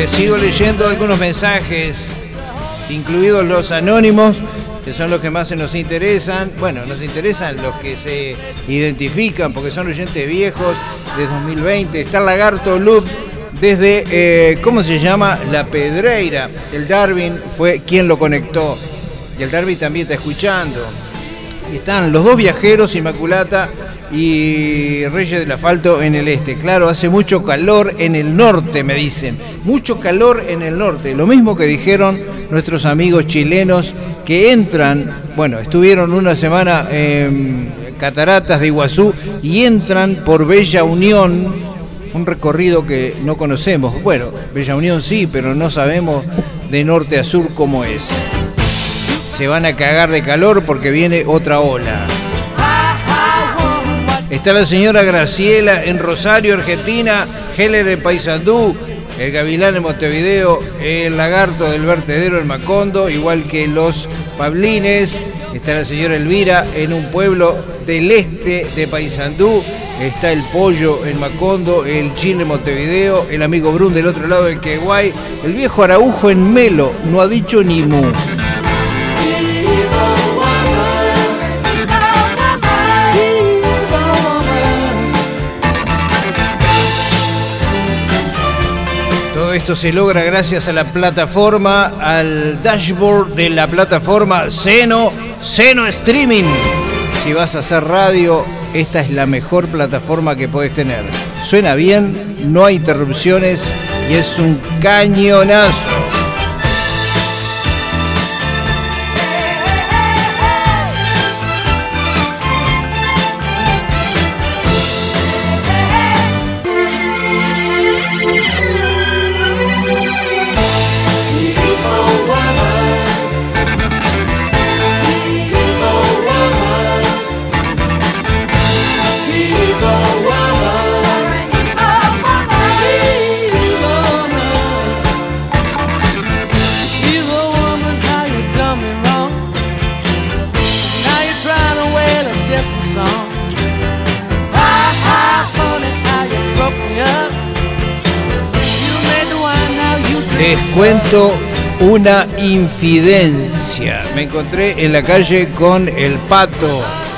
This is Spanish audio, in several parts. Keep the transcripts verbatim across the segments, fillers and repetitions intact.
Eh, sigo leyendo algunos mensajes, incluidos los anónimos, que son los que más se nos interesan. Bueno, nos interesan los que se identifican, porque son oyentes viejos de dos mil veinte. Está el Lagarto Loop desde, eh, ¿cómo se llama? La Pedreira. El Darwin fue quien lo conectó. Y el Darwin también está escuchando. Están los dos viajeros, Inmaculata y Reyes del Asfalto en el este. Claro, hace mucho calor en el norte, me dicen. Mucho calor en el norte. Lo mismo que dijeron nuestros amigos chilenos que entran, bueno, estuvieron una semana en Cataratas de Iguazú y entran por Bella Unión, un recorrido que no conocemos. Bueno, Bella Unión sí, pero no sabemos de norte a sur cómo es. Se van a cagar de calor porque viene otra ola. Está la señora Graciela en Rosario, Argentina, Heller en Paysandú, el Gavilán en Montevideo, el Lagarto del Vertedero en Macondo, igual que los Pablines. Está la señora Elvira en un pueblo del este de Paysandú. Está el Pollo en Macondo, el Chile en Montevideo, el amigo Brun del otro lado del Queguay, el viejo Araujo en Melo, no ha dicho ni mu. Esto se logra gracias a la plataforma, al dashboard de la plataforma Seno, Seno Streaming. Si vas a hacer radio, esta es la mejor plataforma que podés tener. Suena bien, no hay interrupciones y es un cañonazo. Les cuento una infidencia. Me encontré en la calle con el Pato.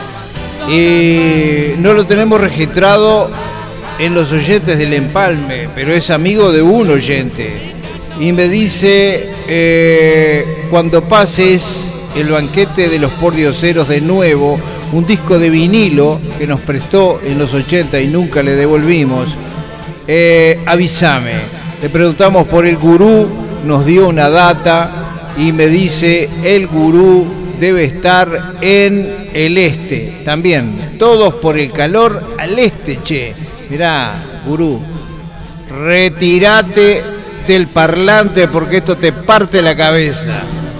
Y no lo tenemos registrado en los oyentes del Empalme, pero es amigo de un oyente. Y me dice, eh, cuando pases el banquete de los pordioseros de nuevo, un disco de vinilo que nos prestó en los ochenta y nunca le devolvimos, eh, avísame. Le preguntamos por el Gurú, nos dio una data y me dice el Gurú debe estar en el este. También, todos por el calor al este, che. Mirá, Gurú, retírate del parlante porque esto te parte la cabeza.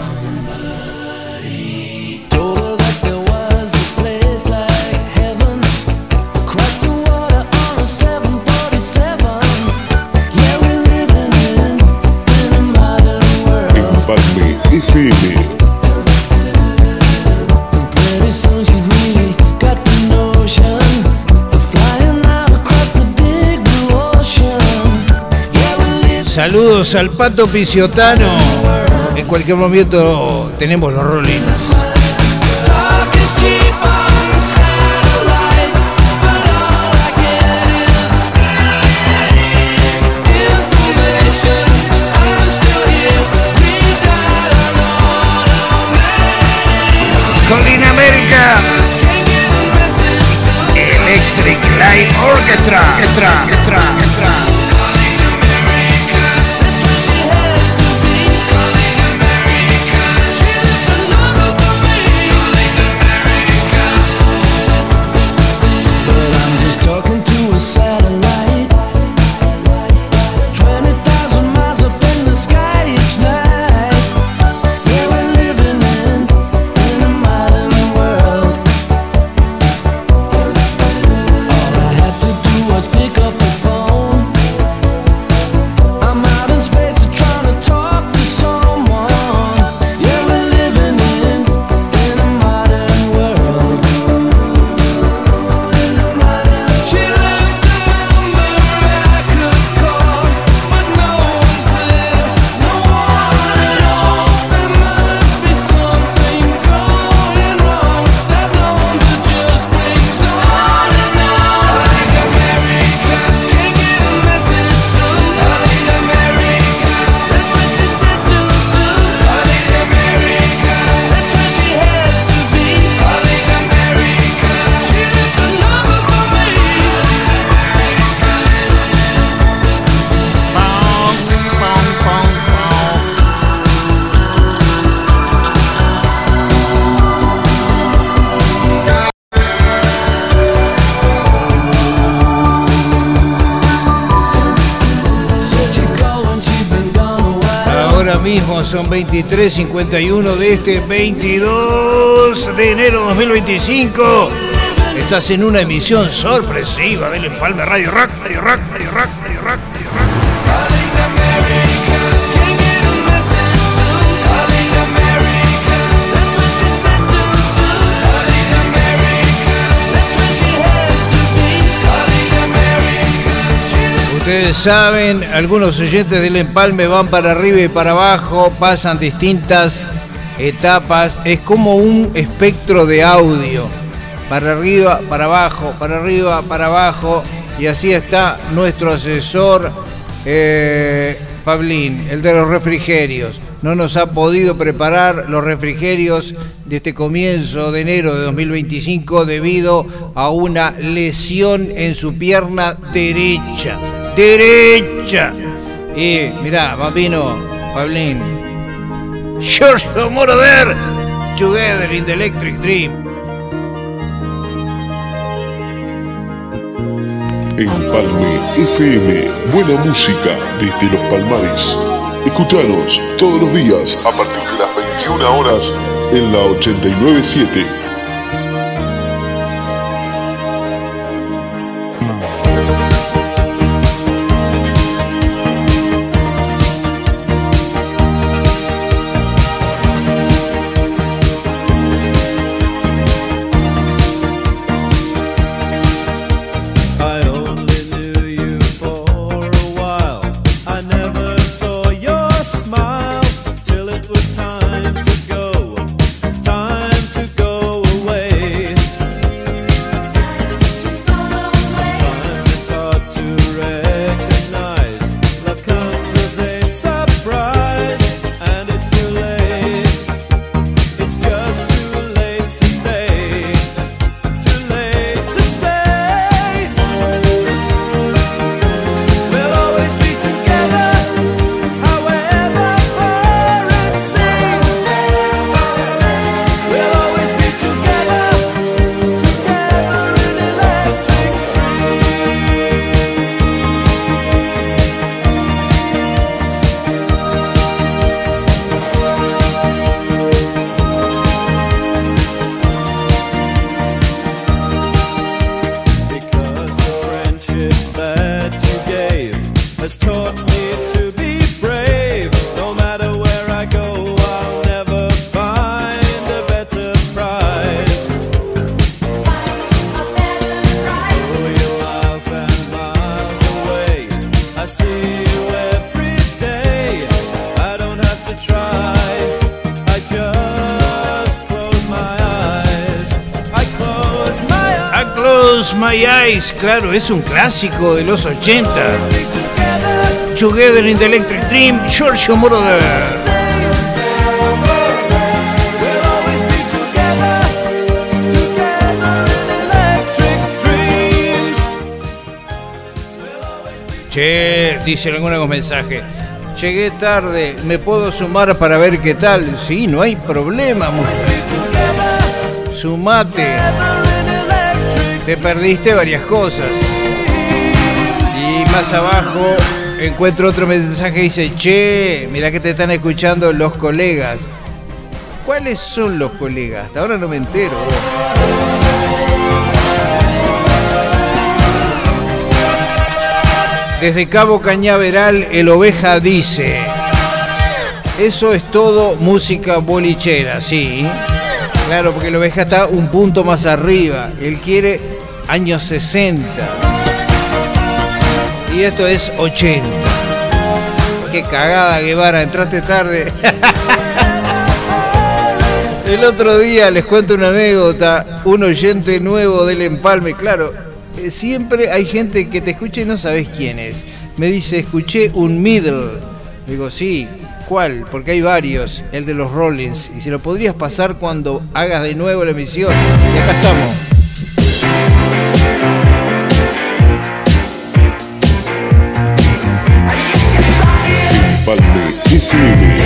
Saludos al Pato Pisiotano. En cualquier momento tenemos los rolines. Colina América. Electric Light Orchestra. Orchestra. Orchestra. Orchestra. Pick up the phone. mismo, son veintitrés cincuenta y uno de este veintidós de enero de dos mil veinticinco. Estás en una emisión sorpresiva del Empalme Radio Rock, Radio Rock, Radio Rock, Radio Rock, Radio Rock. Ustedes saben, algunos oyentes del Empalme van para arriba y para abajo, pasan distintas etapas, es como un espectro de audio, para arriba, para abajo, para arriba, para abajo, y así está nuestro asesor eh, Pablín, el de los refrigerios. No nos ha podido preparar los refrigerios de este comienzo de enero de dos mil veinticinco debido a una lesión en su pierna derecha. Derecha. Y mirá, Papino, Pablín. George Moroder, Together in the Electric Dream. Empalme F M, buena música desde los Palmares. Escuchanos todos los días a partir de las veintiuna horas en la ochenta y nueve punto siete. My Eyes, claro, es un clásico de los ochenta. Together in the Electric Dream, George Moroder. Che, dice algunos mensajes. Llegué tarde, ¿me puedo sumar para ver qué tal? Sí, no hay problema, mujer. Sumate. Te perdiste varias cosas. Y más abajo encuentro otro mensaje que dice: che, mirá que te están escuchando los colegas. ¿Cuáles son los colegas? Hasta ahora no me entero. Desde Cabo Cañaveral, el Oveja dice: eso es todo música bolichera, sí. Claro, porque el Oveja está un punto más arriba. Él quiere años sesenta. Y esto es ochenta. Qué cagada, Guevara, entraste tarde. El otro día les cuento una anécdota. Un oyente nuevo del Empalme, claro, siempre hay gente que te escucha y no sabes quién es. Me dice, escuché un middle. Digo, sí. ¿Cuál? Porque hay varios, el de los Rollins, y si lo podrías pasar cuando hagas de nuevo la emisión. Y acá estamos. Empalme F M.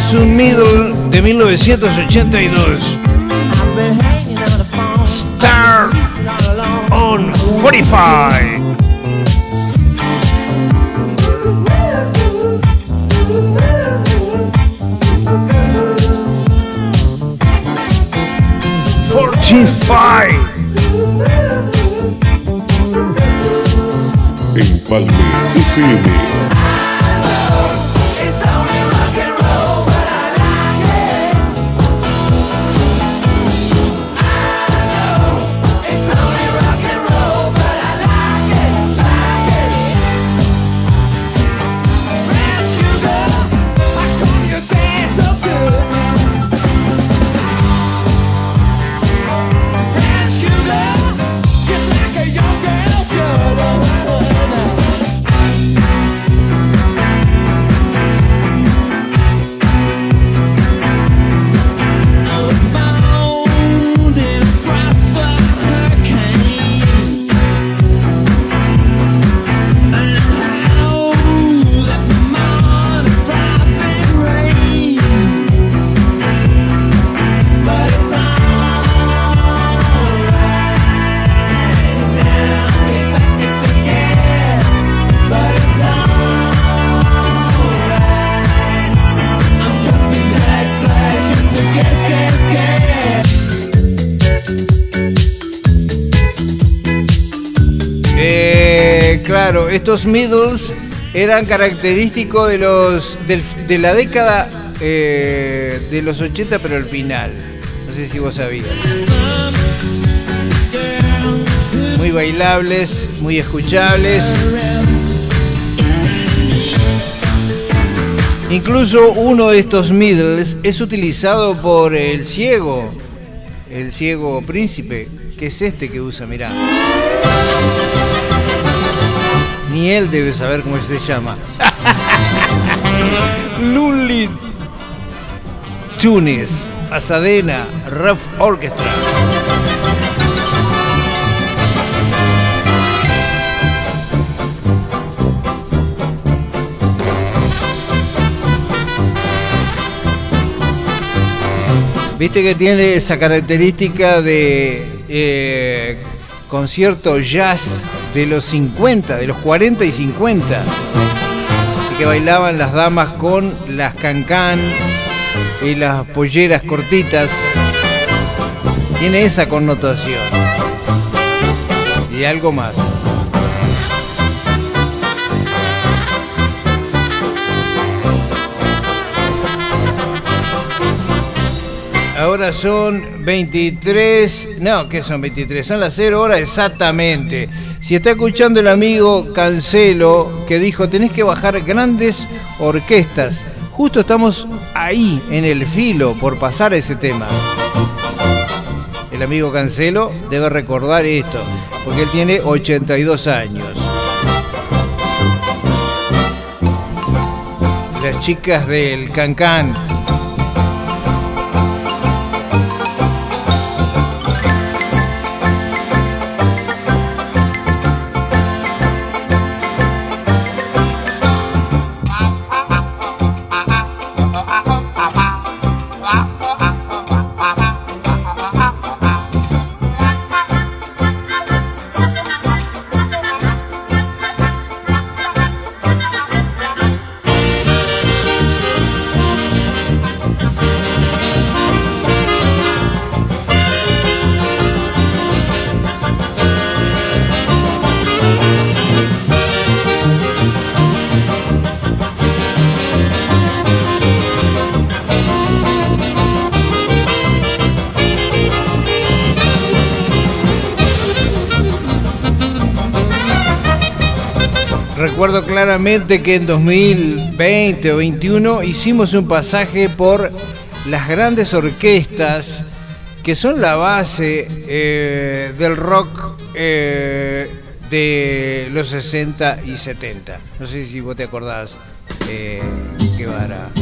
es un middle de mil novecientos ochenta y dos. Star on cuarenta y cinco. forty-five. Empalme F M. Claro, estos middles eran característicos de los del, de la década eh, de los ochenta, pero al final. No sé si vos sabías. Muy bailables, muy escuchables. Incluso uno de estos middles es utilizado por el ciego, el ciego príncipe, que es este que usa, mirá. Ni él debe saber cómo se llama. Lonely Tunes, Pasadena Rough Orchestra. Viste que tiene esa característica de eh, concierto jazz de los cincuenta, de los cuarenta y cincuenta, y que bailaban las damas con las cancán y las polleras cortitas. Tiene esa connotación y algo más. Ahora son veintitrés, no, ¿qué son veintitrés? Son las cero horas exactamente. Si está escuchando el amigo Cancelo, que dijo, tenés que bajar grandes orquestas. Justo estamos ahí, en el filo, por pasar ese tema. El amigo Cancelo debe recordar esto, porque él tiene ochenta y dos años. Las chicas del Cancán. Recuerdo claramente que en dos mil veinte o veintiuno hicimos un pasaje por las grandes orquestas que son la base eh, del rock eh, de los sesenta y setenta. No sé si vos te acordás, eh, Guevara.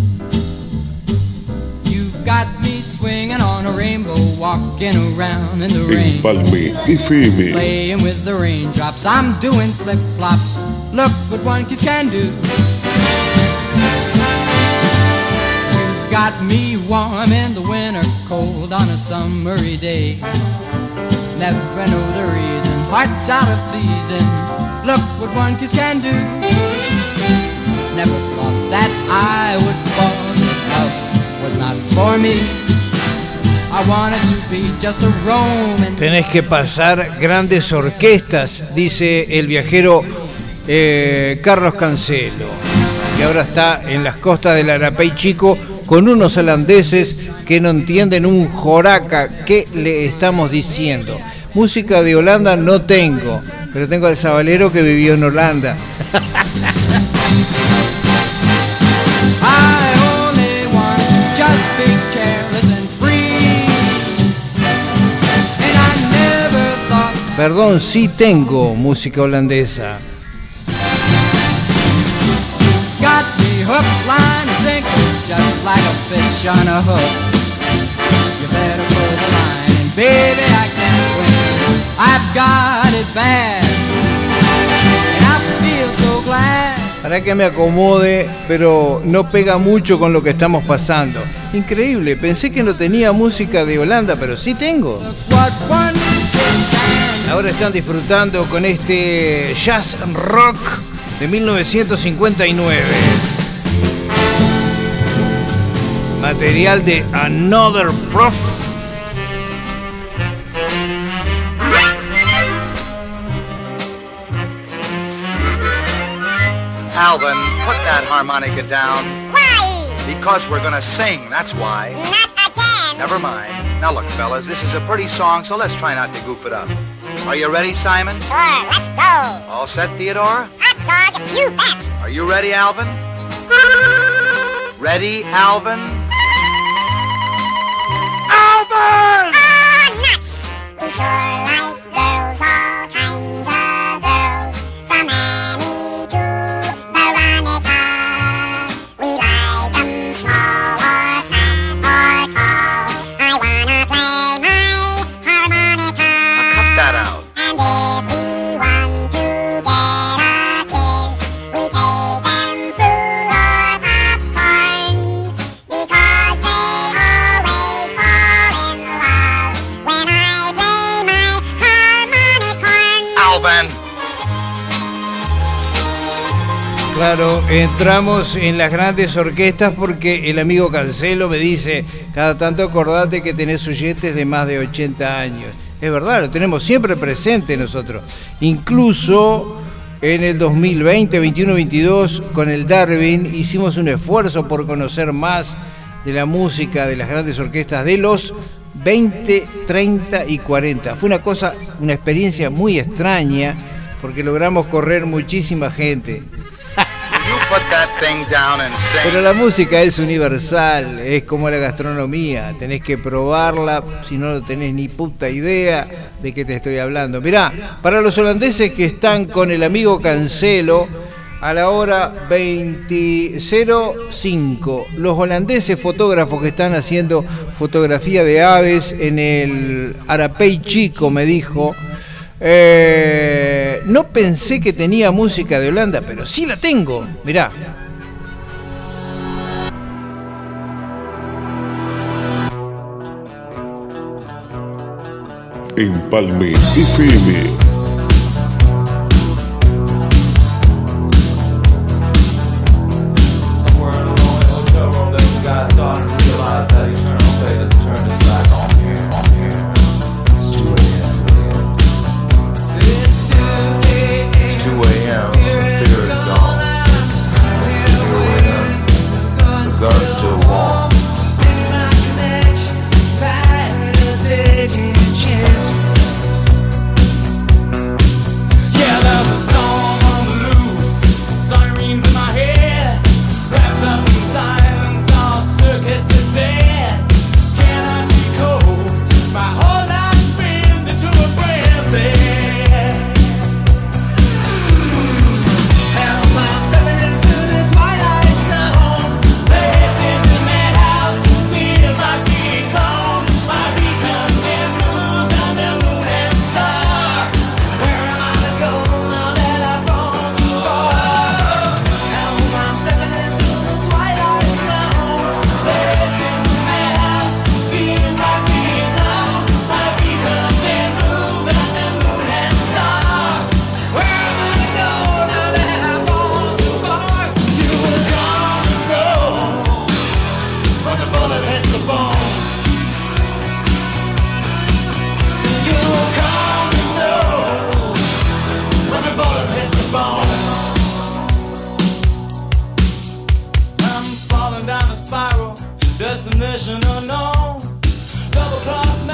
Got me swinging on a rainbow, walking around in the rain. Empalme F M. Playing with the raindrops, I'm doing flip-flops. Look what one kiss can do. got me warm in the winter, cold on a summery day. Never know the reason, heart's out of season. Look what one kiss can do. Never thought that I would fall, so love was not for me. I wanted to be just a Roman. Tenés que pasar grandes orquestas, dice el viajero eh, Carlos Cancelo, que ahora está en las costas del Arapey Chico con unos holandeses que no entienden un joraca. ¿Qué le estamos diciendo? Música de Holanda no tengo, pero tengo al sabalero que vivió en Holanda. Perdón, sí tengo música holandesa. Got me hook, line and sinker, just like a fish on a hook. You better pull the line and baby I can't win. I've got it bad and I feel so glad. Para que me acomode, pero no pega mucho con lo que estamos pasando. Increíble, pensé que no tenía música de Holanda, pero sí tengo. Ahora están disfrutando con este jazz rock de mil novecientos cincuenta y nueve. Material de Another Prof. Alvin, put that harmonica down. Why? Because we're gonna sing, that's why. Not again. Never mind. Now look, fellas, this is a pretty song, so let's try not to goof it up. Are you ready, Simon? Sure, let's go. All set, Theodore? Hot dog, you bet. Are you ready, Alvin? Ready, Alvin? Alvin! Oh, nuts! We sure like girls, all kinds of girls, from Annie to Veronica. We like them small or fat or tall. I wanna play my harmonica. Now cut that out. And if we want to get a kiss, we take them fruit or popcorn, because they always fall in love when I play my harmonicon. Alvin! Claro, entramos en las grandes orquestas porque el amigo Cancelo me dice, cada tanto acordate que tenés oyentes de más de ochenta años. Es verdad, lo tenemos siempre presente nosotros. Incluso en el dos mil veinte, veintiuno, veintidós, con el Darwin, hicimos un esfuerzo por conocer más de la música de las grandes orquestas de los veinte, treinta y cuarenta. Fue una cosa, una experiencia muy extraña, porque logramos correr muchísima gente. You put that thing down and sing. Pero la música es universal, es como la gastronomía, tenés que probarla, si no no tenés ni puta idea de qué te estoy hablando. Mirá, para los holandeses que están con el amigo Cancelo, a la hora veinte cero cinco, los holandeses fotógrafos que están haciendo fotografía de aves en el Arapey Chico, me dijo, Eh, no pensé que tenía música de Holanda, pero sí la tengo. Mirá. Empalme F M.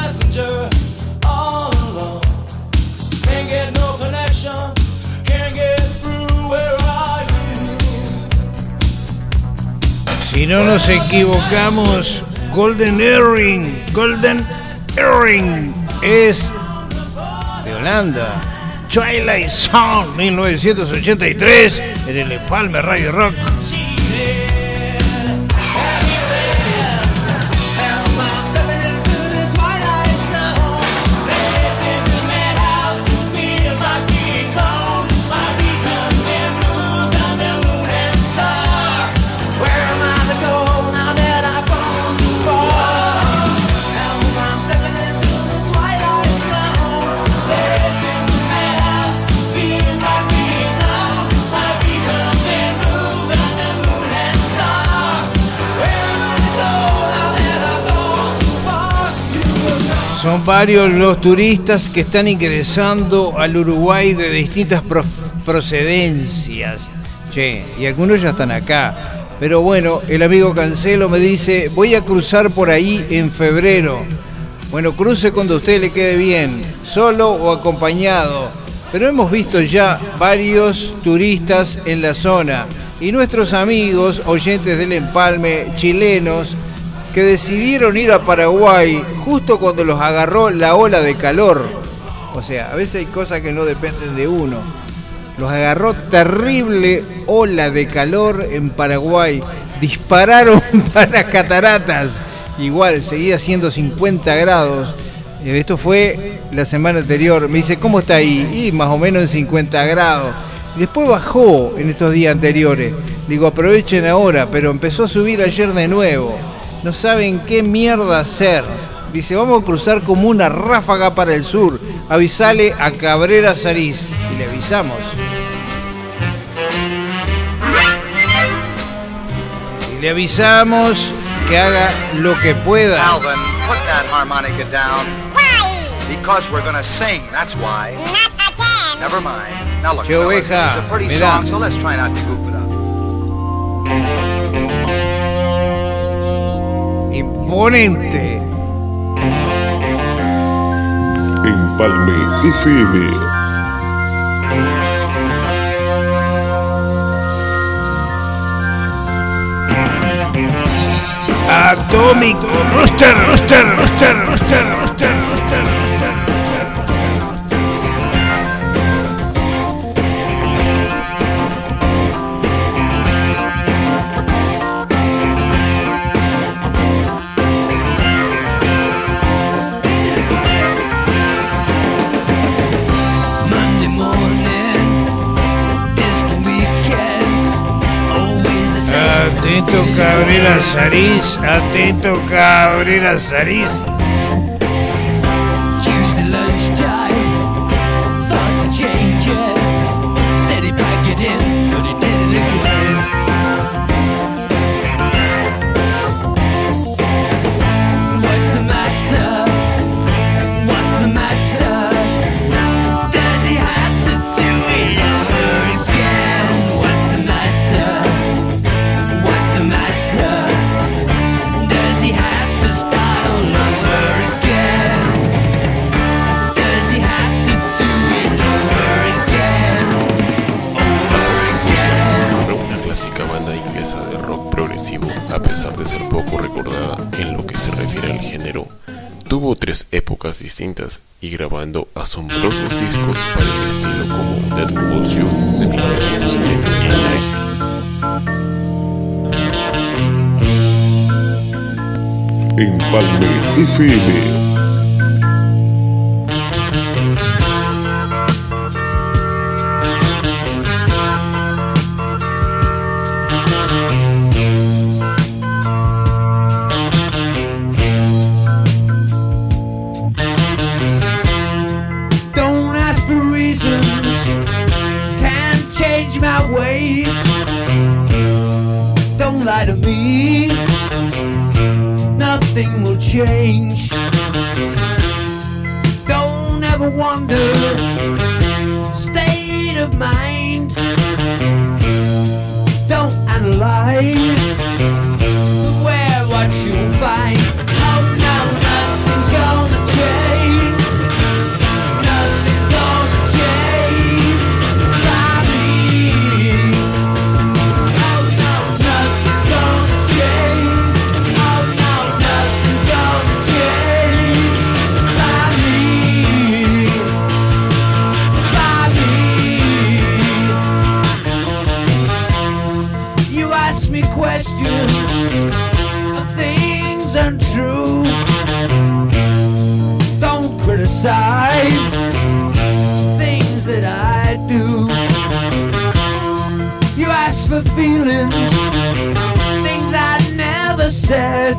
passenger all alone. Can't get no connection, can't get through, where are you? Si no nos equivocamos, Golden Earring, Golden Earring es de Holanda. Twilight Zone, mil novecientos ochenta y tres, en el Empalme Radio Rock. Son varios los turistas que están ingresando al Uruguay de distintas procedencias. Che, y algunos ya están acá. Pero bueno, el amigo Cancelo me dice, voy a cruzar por ahí en febrero. Bueno, cruce cuando a usted le quede bien, solo o acompañado. Pero hemos visto ya varios turistas en la zona. Y nuestros amigos, oyentes del Empalme, chilenos, que decidieron ir a Paraguay justo cuando los agarró la ola de calor. O sea, a veces hay cosas que no dependen de uno. Los agarró terrible ola de calor en Paraguay. Dispararon para las cataratas. Igual, seguía siendo cincuenta grados. Esto fue la semana anterior. Me dice, ¿cómo está ahí? Y más o menos en cincuenta grados. Y después bajó en estos días anteriores. Digo, aprovechen ahora, pero empezó a subir ayer de nuevo. No saben qué mierda hacer. Dice, vamos a cruzar como una ráfaga para el sur. Avisale a Cabrera Sariz. Y le avisamos. Y le avisamos que haga lo que pueda. Alvin, put that harmonica down. Why? Because we're gonna sing, that's why. Not again. Never mind. Now look, Che, fellas, this oveja, is a pretty mirá. song, so let's try not to goof it up. Imponente. Empalme F M. Atómico. Rooster, rooster, rooster, rooster, rooster, rooster. Atento Cabrera Sariz, atento Cabrera Sariz. Tuesday lunchtime, thoughts are changing. Said he'd pack it in, but he did it again. What's the matter? What's the matter? Does he have to do it over again? What's the matter? What's the matter? Does he have to start all over again? Does he have to do it over again? Over again. Fue una clásica banda inglesa de rock progresivo, a pesar de ser poco recordada en lo que se refiere al género. Tuvo tres épocas distintas y grabando asombrosos discos para el estilo como Dead Revolution de mil novecientos setenta y nueve. Empalme F M. Don't ask for reasons, can't change my ways. Don't lie to me, nothing will change. Don't ever wonder, state of mind. Don't analyze, wear what you find. Oh no, nothing's gonna change. feelings, things I never said.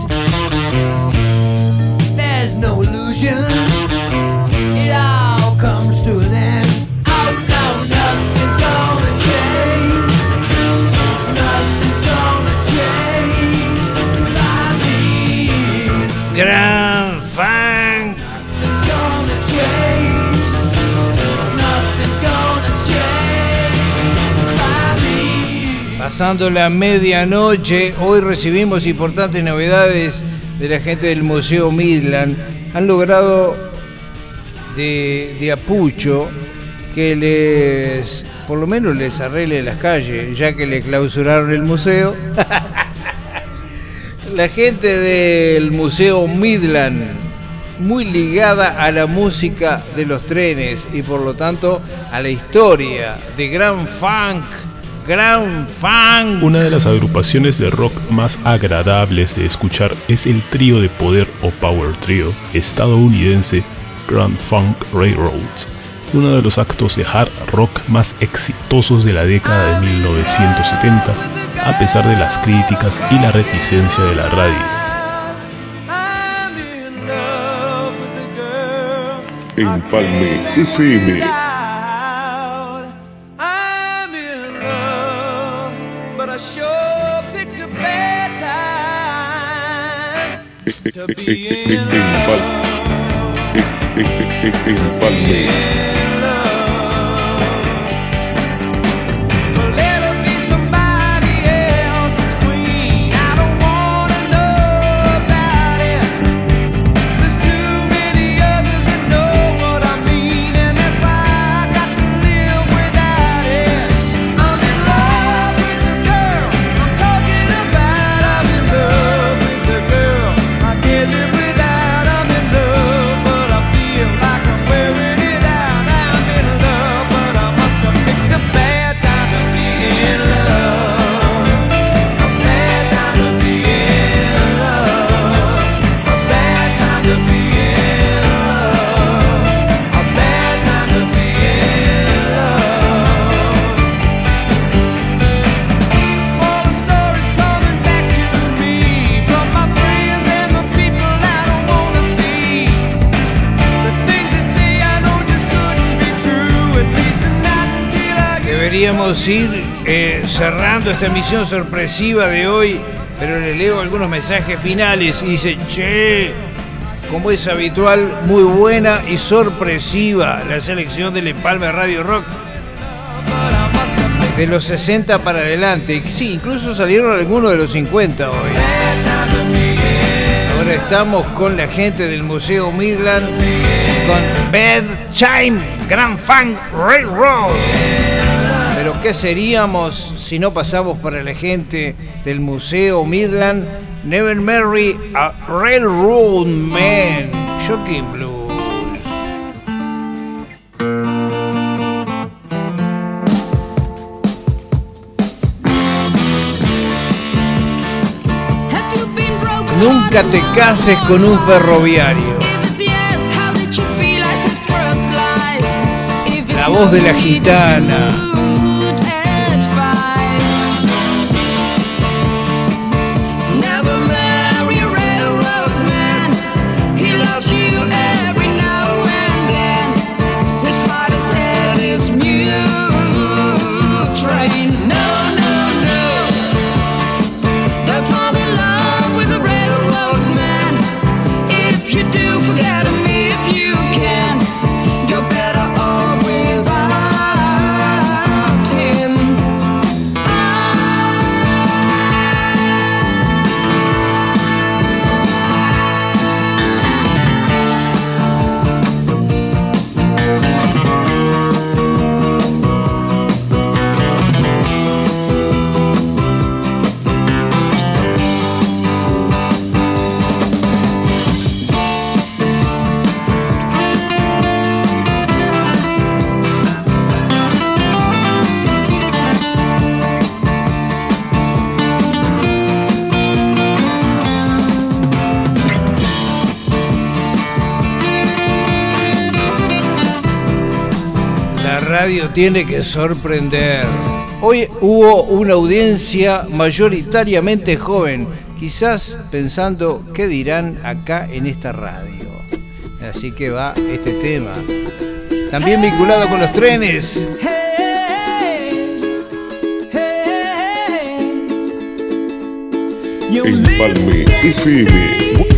There's no illusion, it all comes to an end. Oh no, nothing's gonna change, nothing's gonna change by me. Gran Funk. Nothing's gonna change, nothing's gonna change by me. Pasando la medianoche, hoy recibimos importantes novedades de la gente del Museo Midland. Han logrado de, de apucho que les, por lo menos les arregle las calles, ya que le clausuraron el museo. La gente del Museo Midland, muy ligada a la música de los trenes y por lo tanto a la historia de Gran Funk. Gran Funk. Una de las agrupaciones de rock más agradables de escuchar es el trío de poder o power trio estadounidense Grand Funk Railroad, uno de los actos de hard rock más exitosos de la década de mil novecientos setenta, a pesar de las críticas y la reticencia de la radio. Empalme F M. Empalme. Deberíamos ir eh, cerrando esta emisión sorpresiva de hoy, pero le leo algunos mensajes finales y dice: che, como es habitual, muy buena y sorpresiva la selección del Empalme Radio Rock de los sesenta para adelante. Sí, incluso salieron algunos de los cincuenta hoy. Ahora estamos con la gente del Museo Midland, con Bedtime Grand Funk Railroad. Pero ¿qué seríamos si no pasamos para la gente del Museo Midland? Never Marry a Railroad Man, Shocking Blues. Nunca te cases con un ferroviario. La voz de la gitana. Radio tiene que sorprender. hoy hubo una audiencia mayoritariamente joven, quizás pensando qué dirán acá en esta radio. Así que va este tema, también vinculado con los trenes. Empalme F M.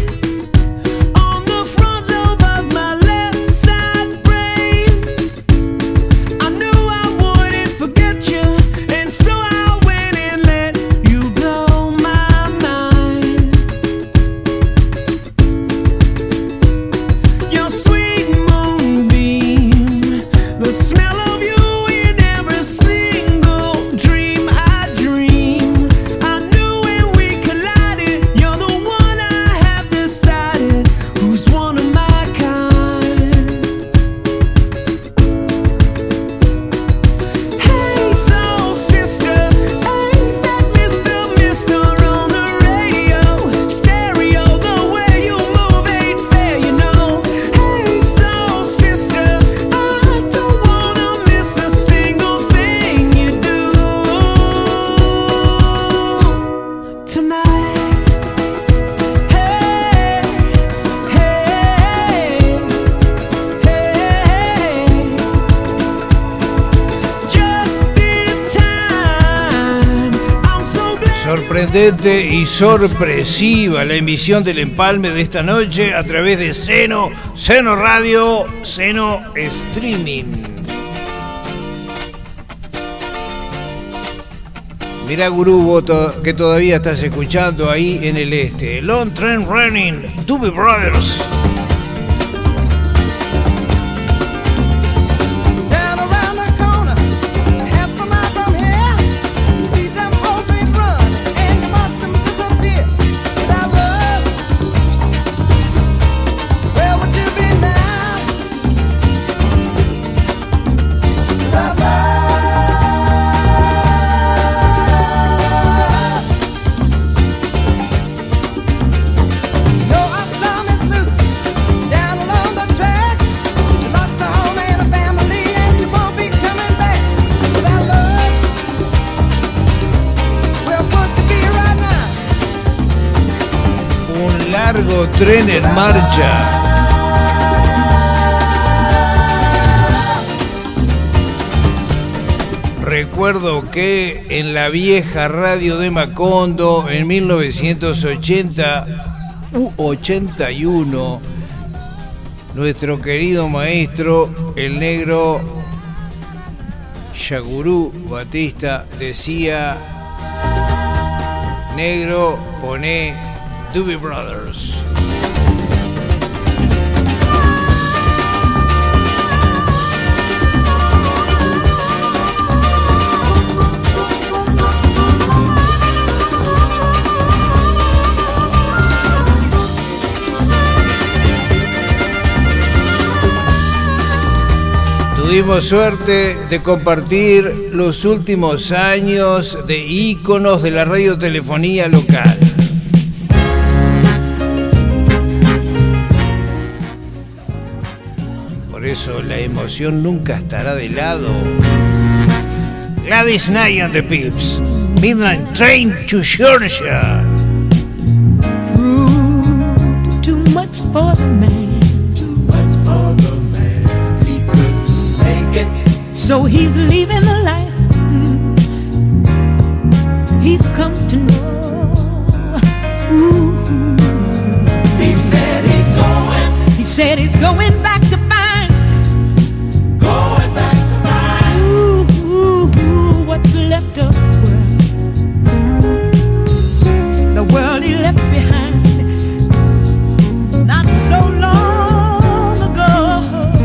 Sorprendente y sorpresiva la emisión del empalme de esta noche a través de Seno, Seno Radio, Seno Streaming. Mirá, Gurú, vos to- que todavía estás escuchando ahí en el este. Long Train Running, Doobie Brothers. Tren en marcha. Recuerdo que en la vieja radio de Macondo en mil novecientos ochenta u ochenta y uno, nuestro querido maestro, el negro Yagurú Batista, decía: negro, poné Doobie Brothers. Tuvimos suerte de compartir los últimos años de íconos de la radiotelefonía local. Por eso la emoción nunca estará de lado. Gladys Knight and the Pips, Midnight Train to Georgia. Rude, too much for the man. Too much for the man. He couldn't make it. So he's leaving the life he's come to know. Ooh. He said he's going. He said he's going back to find. Going back to find. Ooh, ooh, ooh, what's left of his world. The world he left behind. Not so long ago.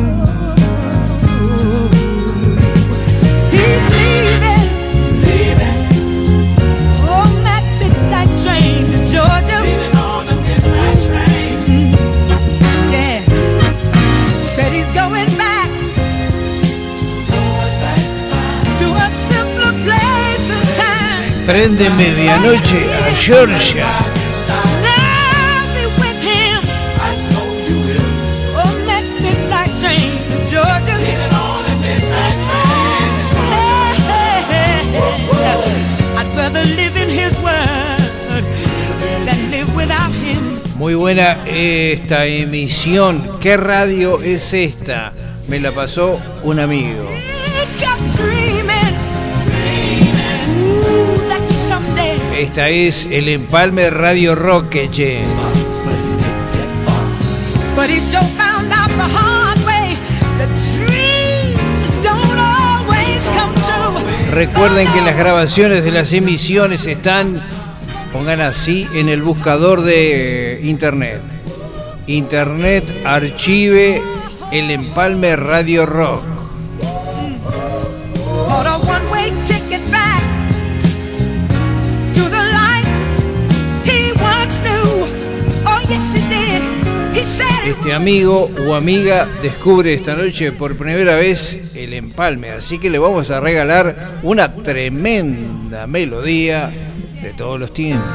He's leaving. Leaving. On that midnight train to Georgia. Leaving on the midnight train. Mm-hmm. Yeah. Said he's going back. Going back to a simpler place and time. Tren de medianoche a Georgia. I'll be with him. I know you will. On that midnight train to Georgia. Leaving on the midnight train to Georgia. Hey, hey, hey, hey. Muy buena esta emisión. ¿Qué radio es esta? Me la pasó un amigo. Esta es el Empalme Radio Rock, che. Recuerden que las grabaciones de las emisiones están, pongan así, en el buscador de internet. Internet archive el Empalme Radio Rock. Este amigo o amiga descubre esta noche por primera vez el Empalme, así que le vamos a regalar una tremenda melodía de todos los tiempos.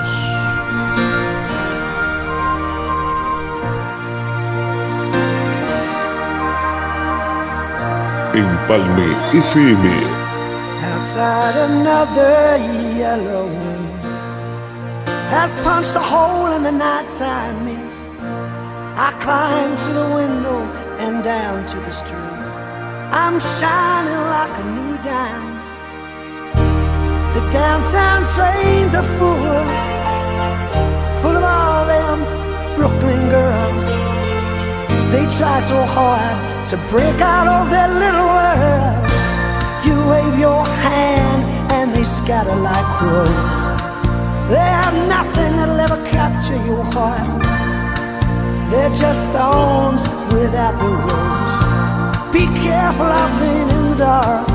Empalme F M. Outside another yellow moon has punched a hole in the nighttime mist. I climb through the window and down to the street. I'm shining like a new dime. The downtown trains are full, full of all them Brooklyn girls. They try so hard to break out of their little world. You wave your hand and they scatter like crows. They have nothing that'll ever capture your heart. They're just thorns without the rose. Be careful out there in the dark.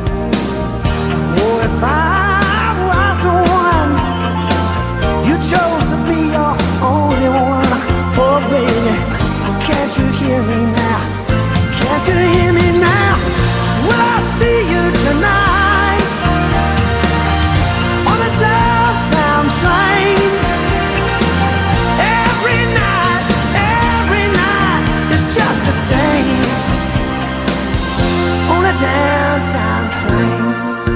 Oh, if I was the one you chose to be your only one. Oh, baby, can't you hear me now? Can't you hear me now? Will I see you tonight on a downtown train? Every night, every night is just the same on a downtown train.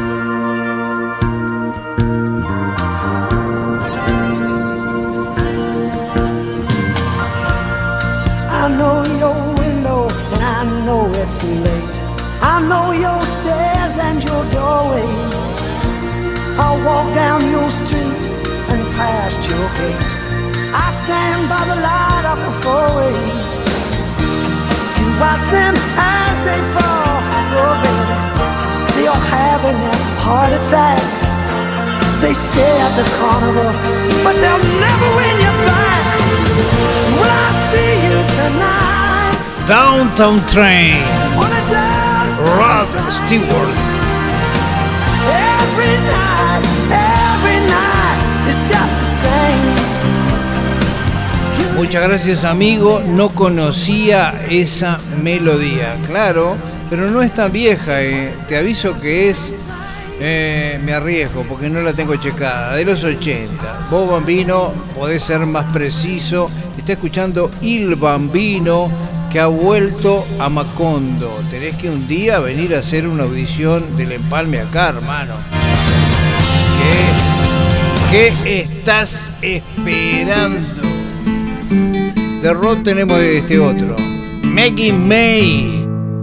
I know your window and I know it's late. I know your stairs and your doorway. I'll walk down your street and past your gate. I stand by the light of the four-way. You watch them as they fall. Oh, baby, they are having their heart attacks. They stay at the carnival, but they'll never win you back. Will I see you tonight? Downtown Train. Rod Stewart. Every night, every night is just the same. Muchas gracias, amigo. No conocía esa melodía. Claro, pero no es tan vieja. Eh. Te aviso que es... Eh, me arriesgo porque no la tengo checada. De los ochenta. Vos, Bambino, podés ser más preciso. Está escuchando Il Bambino, que ha vuelto a Macondo. Tenés que un día venir a hacer una audición del Empalme acá, hermano. ¿Qué, qué estás esperando? De rock tenemos este otro, Maggie May.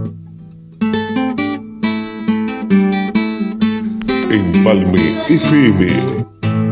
Empalme F M.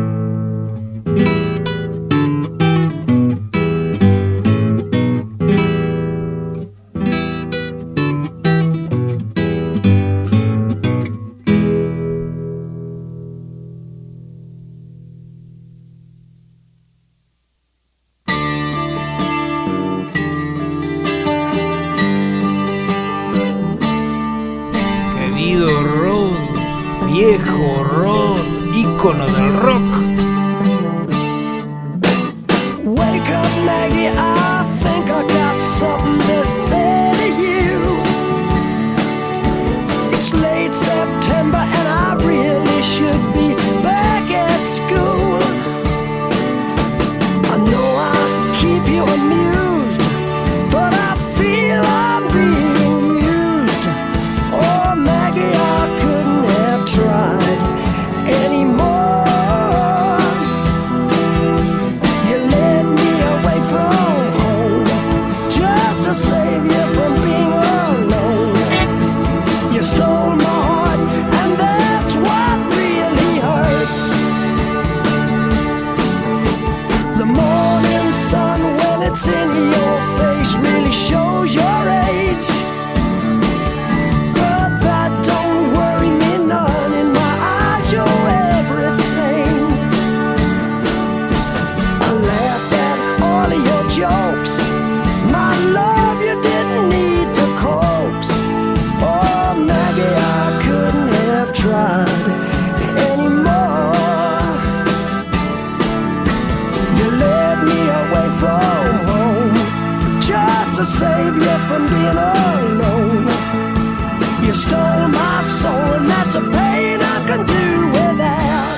Viejo Rod, ícono del rock. Wake up, Maggie, I think I got something to say to you. It's late September and I really should be back at school. I know I keep you amused, but I feel I'm being used. Oh, Maggie, I couldn't have tried anymore. face really shows your age. But that don't worry me none. In my eyes you're everything. I laughed at all of your jokes. My love, you didn't need to coax. Oh, Maggie, I couldn't have tried anymore. You led me away from home just to save you from being alone. You stole my soul and that's a pain I can do without.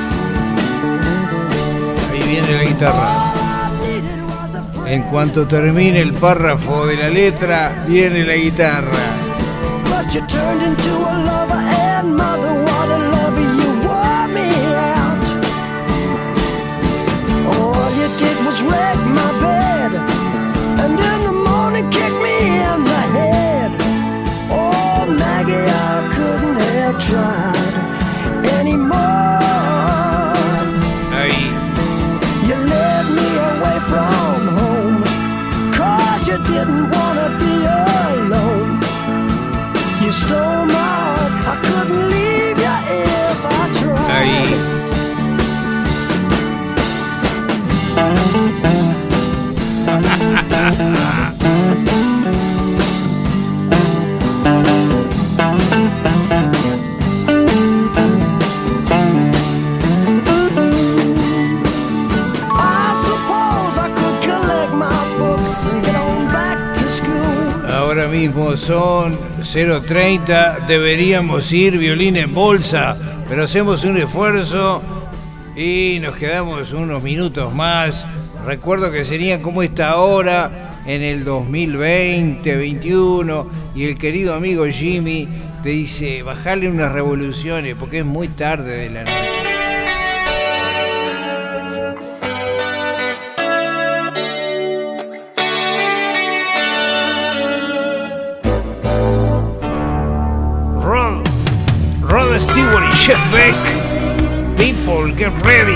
Ahí viene la guitarra. En cuanto termine el párrafo de la letra, viene la guitarra. But you turned into a lover and mother, what a lover, you wore me out. All you did was wreck my bed, and in the morning kick me in the head. Oh, Maggie, I couldn't have tried anymore. Ahí. You led me away from home, cause you didn't wanna be alone. You stole my heart, I couldn't leave you if I tried. Ahí. Ahora mismo son cero treinta, deberíamos ir violín en bolsa, pero hacemos un esfuerzo y nos quedamos unos minutos más. Recuerdo que serían como esta hora en el dos mil veinte, veintiuno, y el querido amigo Jimmy te dice, bajale unas revoluciones porque es muy tarde de la noche. Rod Stewart y Jeff Beck, people get ready.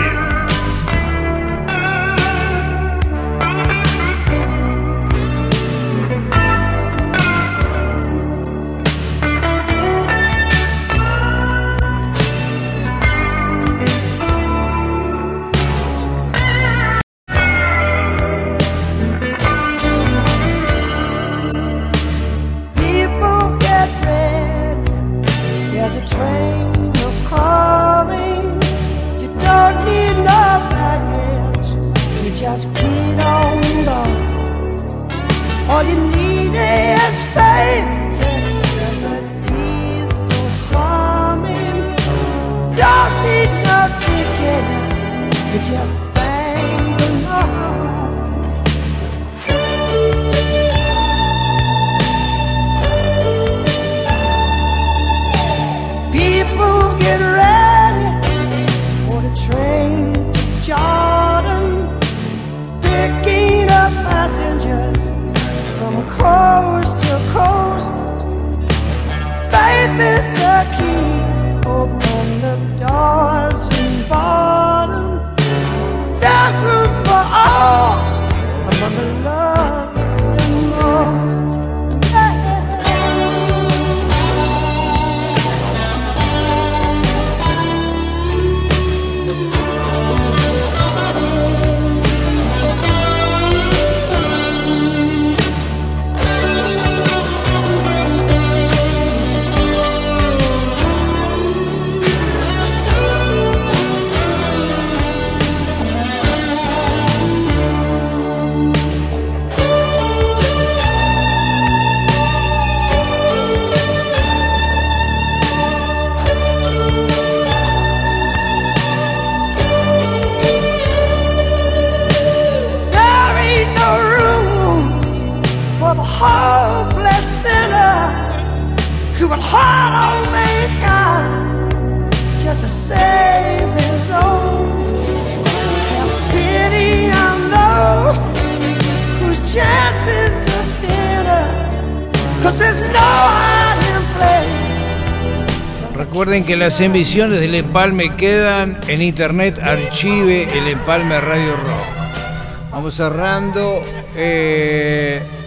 Recuerden que las emisiones del Empalme quedan en internet, archive el Empalme Radio Rock. Vamos cerrando. Eh,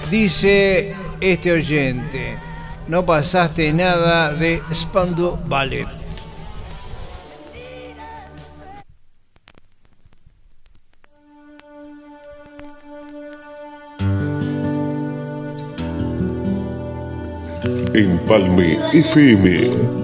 Dice este oyente, no pasaste nada de Spandau Ballet. Empalme F M.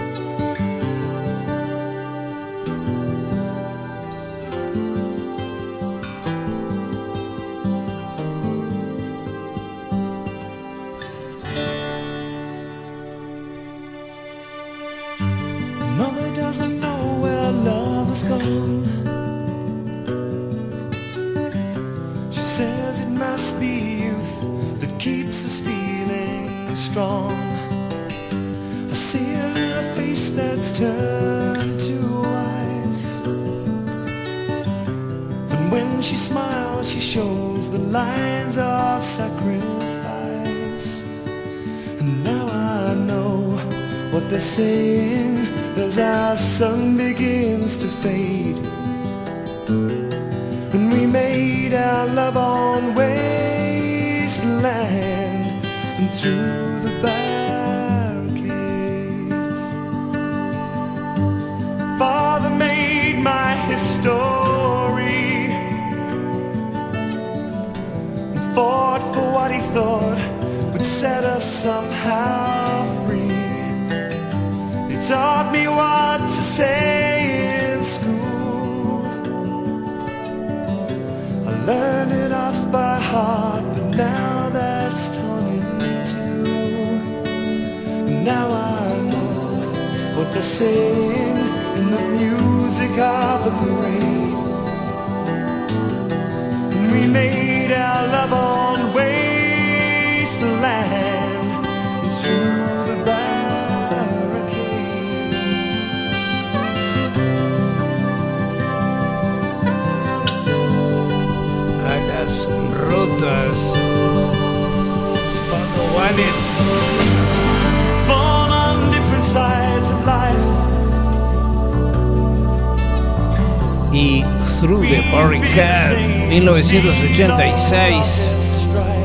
Y Through the Barricade, mil novecientos ochenta y seis,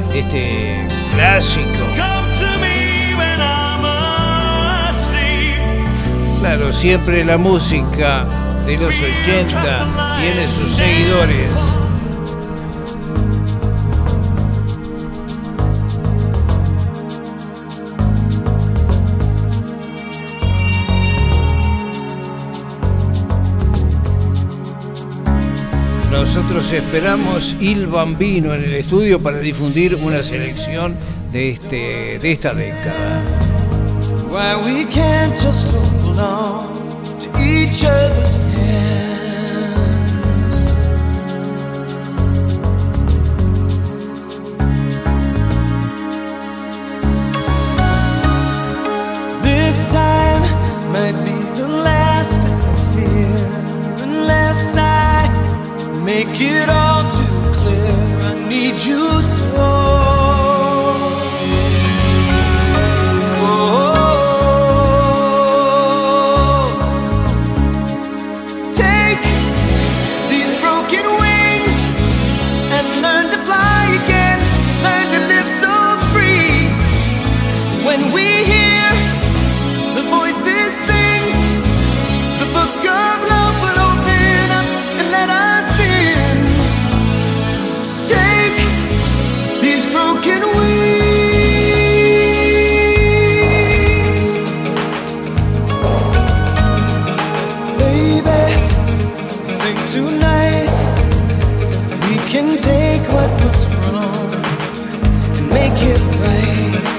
este clásico. Claro, siempre la música de los ochenta tiene sus seguidores. Nosotros esperamos Il Bambino en el estudio para difundir una selección de, este, de esta década. Why we can't just hold on to each other's hands. This time might be the last I fear, unless I make it all too clear. I need you so. Take what was wrong and make it right.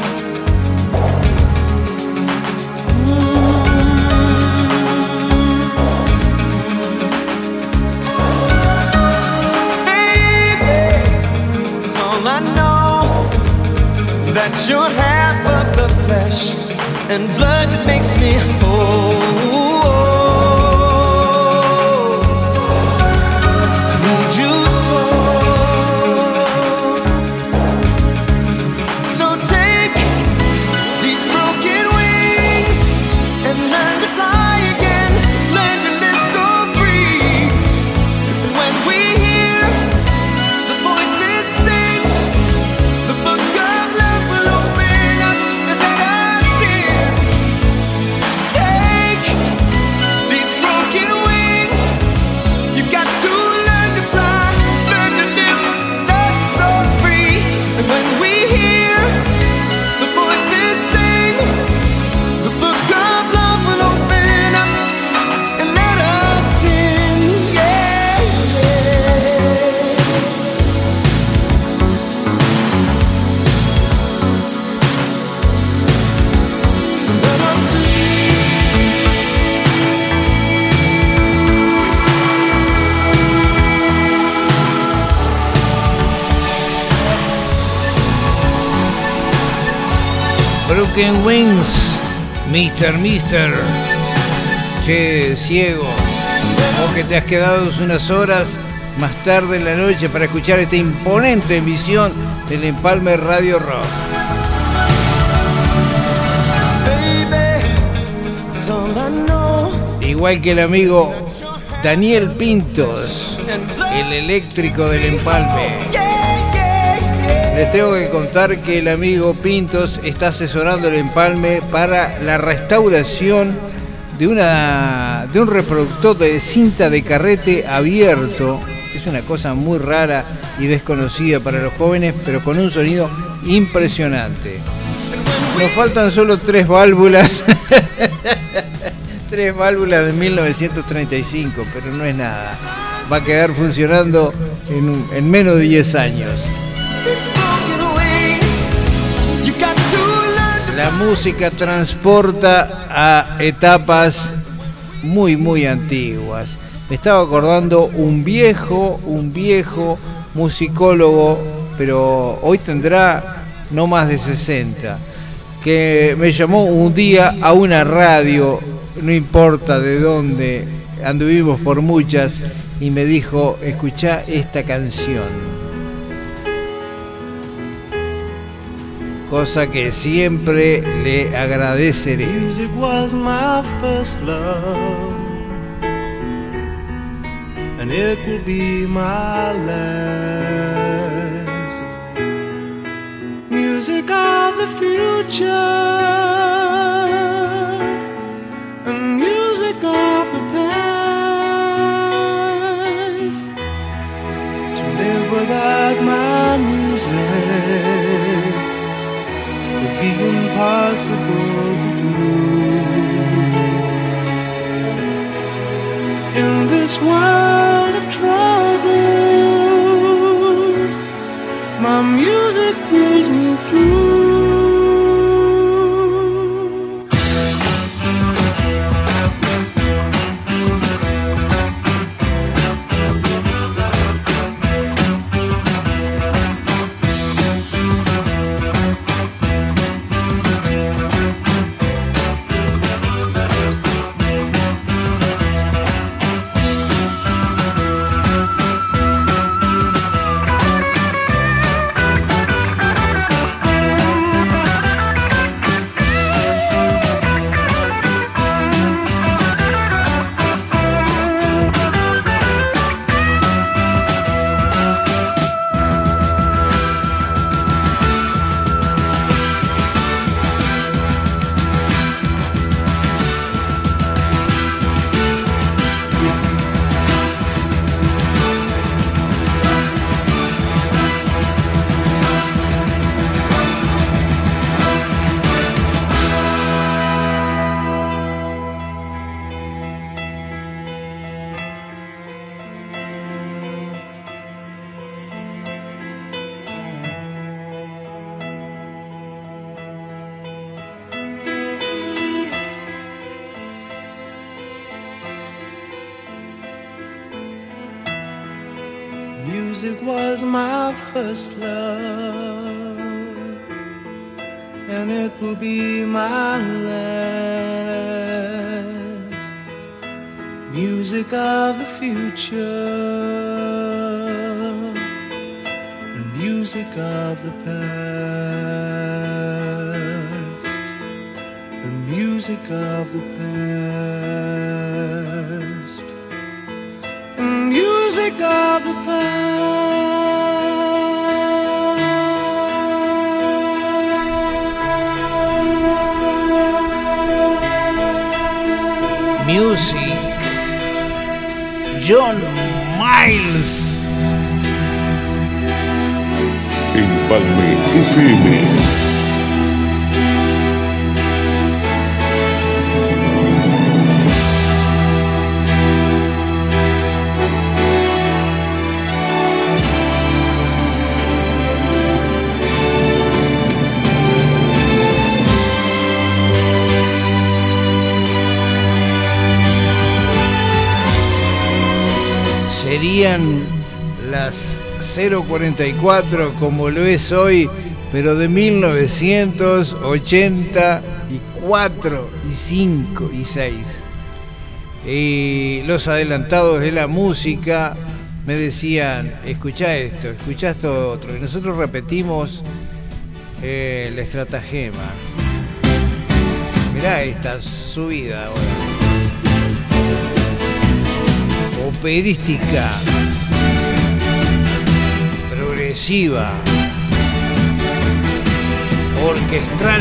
Mm-hmm. Baby, it's all I know, that you're half of the flesh and blood that makes me whole. Book Broken Wings, mister mister Che, ciego, vos que te has quedado unas horas más tarde en la noche para escuchar esta imponente emisión del Empalme Radio Rock. Igual que el amigo Daniel Pintos, el eléctrico del Empalme. Les tengo que contar que el amigo Pintos está asesorando el Empalme para la restauración de, una, de un reproductor de cinta de carrete abierto. Es una cosa muy rara y desconocida para los jóvenes, pero con un sonido impresionante. Nos faltan solo tres válvulas. Tres válvulas de mil novecientos treinta y cinco, pero no es nada. Va a quedar funcionando en, en menos de diez años. La música transporta a etapas muy, muy antiguas. Me estaba acordando un viejo, un viejo musicólogo, pero hoy tendrá no más de sesenta, que me llamó un día a una radio, no importa de dónde, anduvimos por muchas, y me dijo, escuchá esta canción. Cosa que siempre le agradeceré. Music was my first love, and it will be my last. Music of the future, and music of the past. To live without my music would be impossible to do. In this world of troubles, my music pulls me through. Music was my first love, and it will be my last. Music of the future, and music of the past, and music of the past, and music of the past. Music, John Miles. Empalme F M. Serían las cero cuarenta y cuatro como lo es hoy, pero de mil novecientos ochenta y cuatro, y cinco, y seis. Y los adelantados de la música me decían, escuchá esto, escuchá esto otro. Y nosotros repetimos eh, el estratagema. Mirá esta subida ahora. Operística, progresiva, orquestral.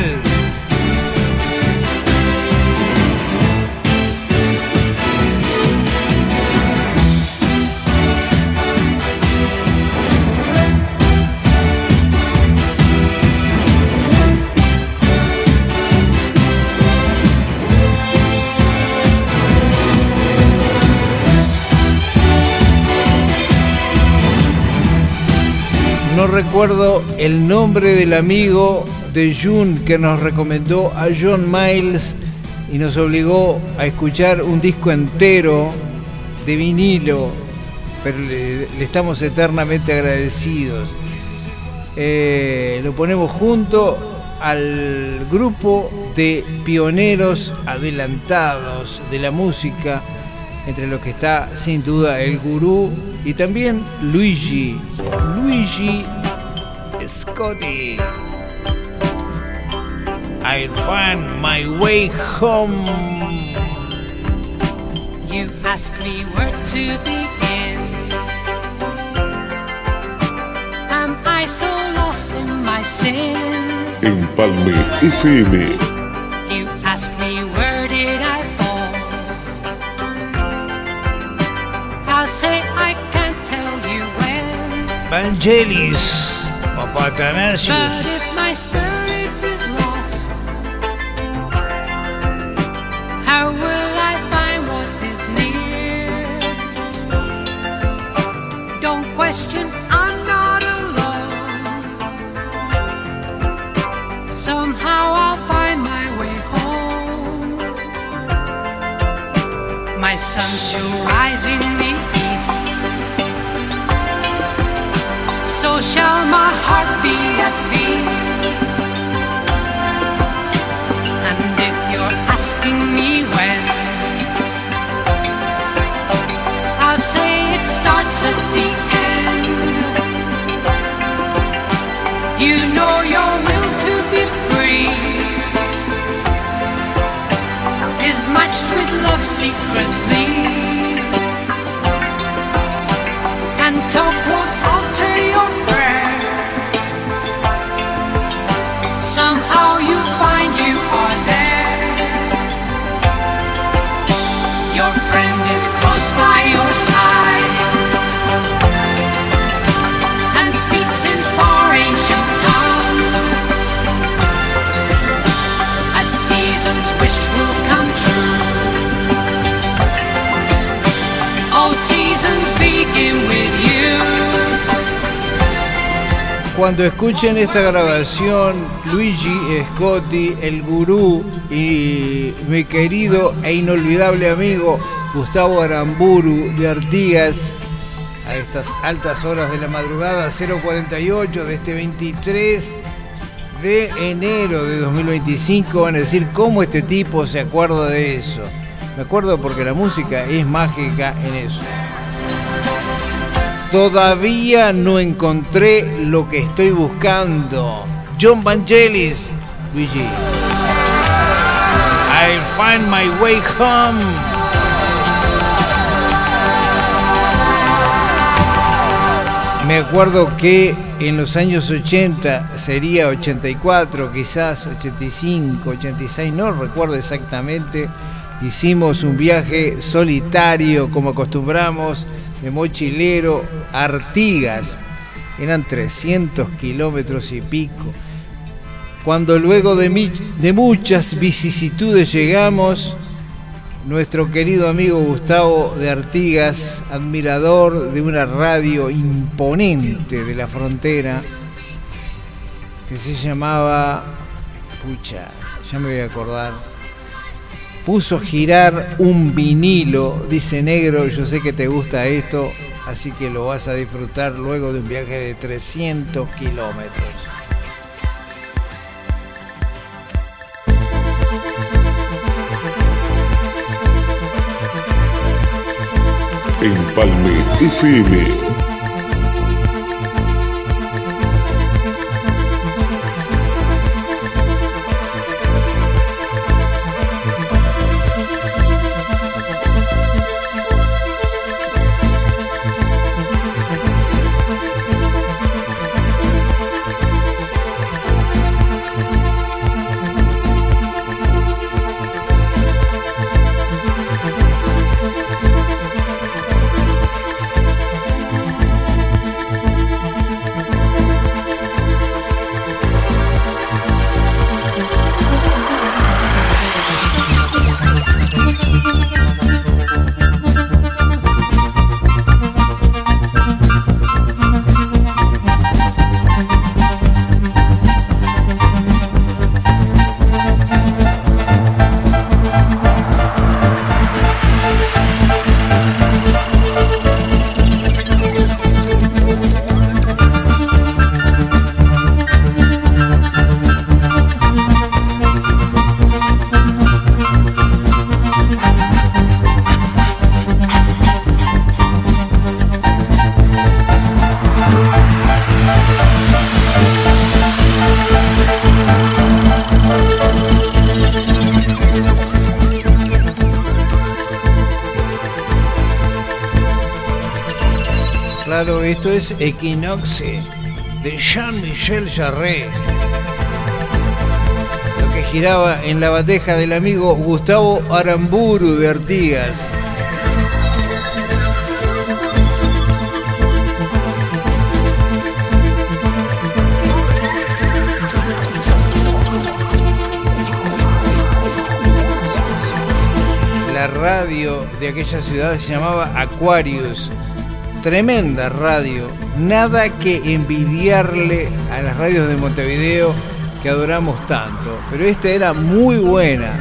No recuerdo el nombre del amigo de June que nos recomendó a John Miles y nos obligó a escuchar un disco entero de vinilo, pero le, le estamos eternamente agradecidos. Eh, lo ponemos junto al grupo de pioneros adelantados de la música, entre los que está sin duda el Gurú y también Luigi, Luigi Scotti. I'll find my way home. You ask me where to begin. Am I so lost in my sin? Empalme F M. You ask me where did I fall? I'll say I can't tell you when. Vangelis, Papa Atanasius. But if my spirit is lost, how will I find what is near? Don't question, I'm not alone. Somehow I'll find my way home. My sun shall rise in the east, so shall my heart be at peace. And if you're asking me when, I'll say it starts at the end. You know your will to be free is matched with love secretly, and talk won't alter your prayer. Somehow you find you are there. Your friend is close by your side and speaks in far ancient tongue. A season's wish will come true. All seasons begin with you. Cuando escuchen esta grabación, Luigi Scotti, el Gurú y mi querido e inolvidable amigo Gustavo Aramburu de Artigas, a estas altas horas de la madrugada, cero cuarenta y ocho de este veintitrés de enero de dos mil veinticinco, van a decir cómo este tipo se acuerda de eso. Me acuerdo porque la música es mágica en eso. Todavía no encontré lo que estoy buscando. John Vangelis, Luigi. I'll find my way home. Me acuerdo que en los años ochenta, sería ochenta y cuatro, quizás ochenta y cinco, ochenta y seis, no recuerdo exactamente, hicimos un viaje solitario, como acostumbramos, de mochilero a Artigas. Eran trescientos kilómetros y pico. Cuando luego de, mi, de muchas vicisitudes llegamos, nuestro querido amigo Gustavo de Artigas, admirador de una radio imponente de la frontera, que se llamaba, pucha, ya me voy a acordar, puso a girar un vinilo. Dice: negro, yo sé que te gusta esto, así que lo vas a disfrutar luego de un viaje de trescientos kilómetros. Empalme F M. Claro, esto es Equinoxe de Jean-Michel Jarre, lo que giraba en la bandeja del amigo Gustavo Aramburu de Artigas. La radio de aquella ciudad se llamaba Aquarius. Tremenda radio, nada que envidiarle a las radios de Montevideo que adoramos tanto, pero esta era muy buena.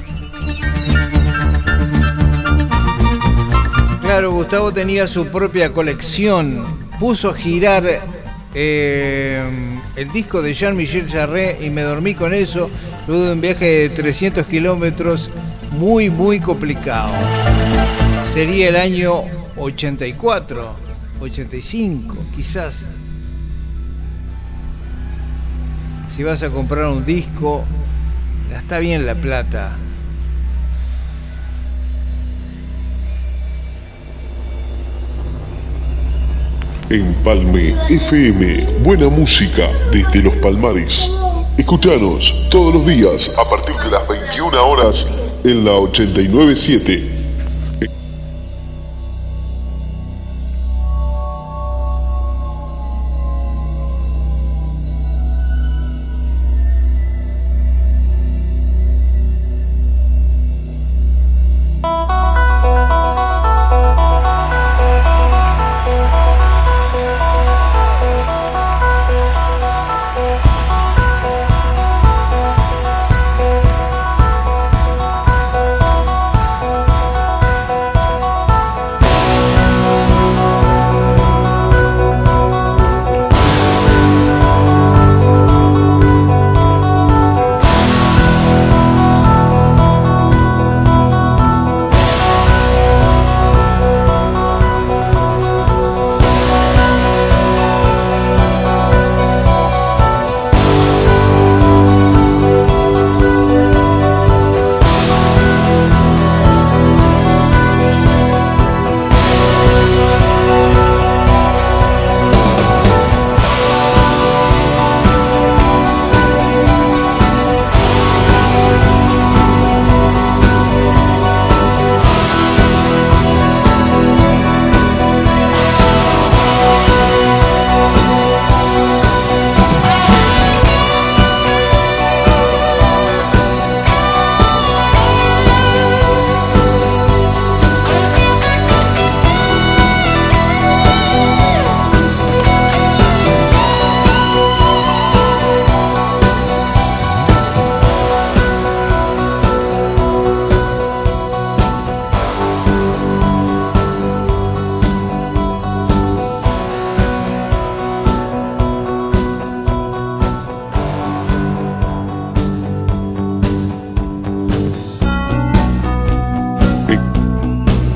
Claro, Gustavo tenía su propia colección, puso a girar eh, el disco de Jean-Michel Jarre y me dormí con eso luego de un viaje de trescientos kilómetros muy muy complicado. Sería el año ochenta y cuatro, ochenta y cinco, quizás. Si vas a comprar un disco, gasta bien la plata. Empalme F M, buena música desde Los Palmares. Escuchanos todos los días a partir de las veintiuna horas en la ochenta y nueve punto siete.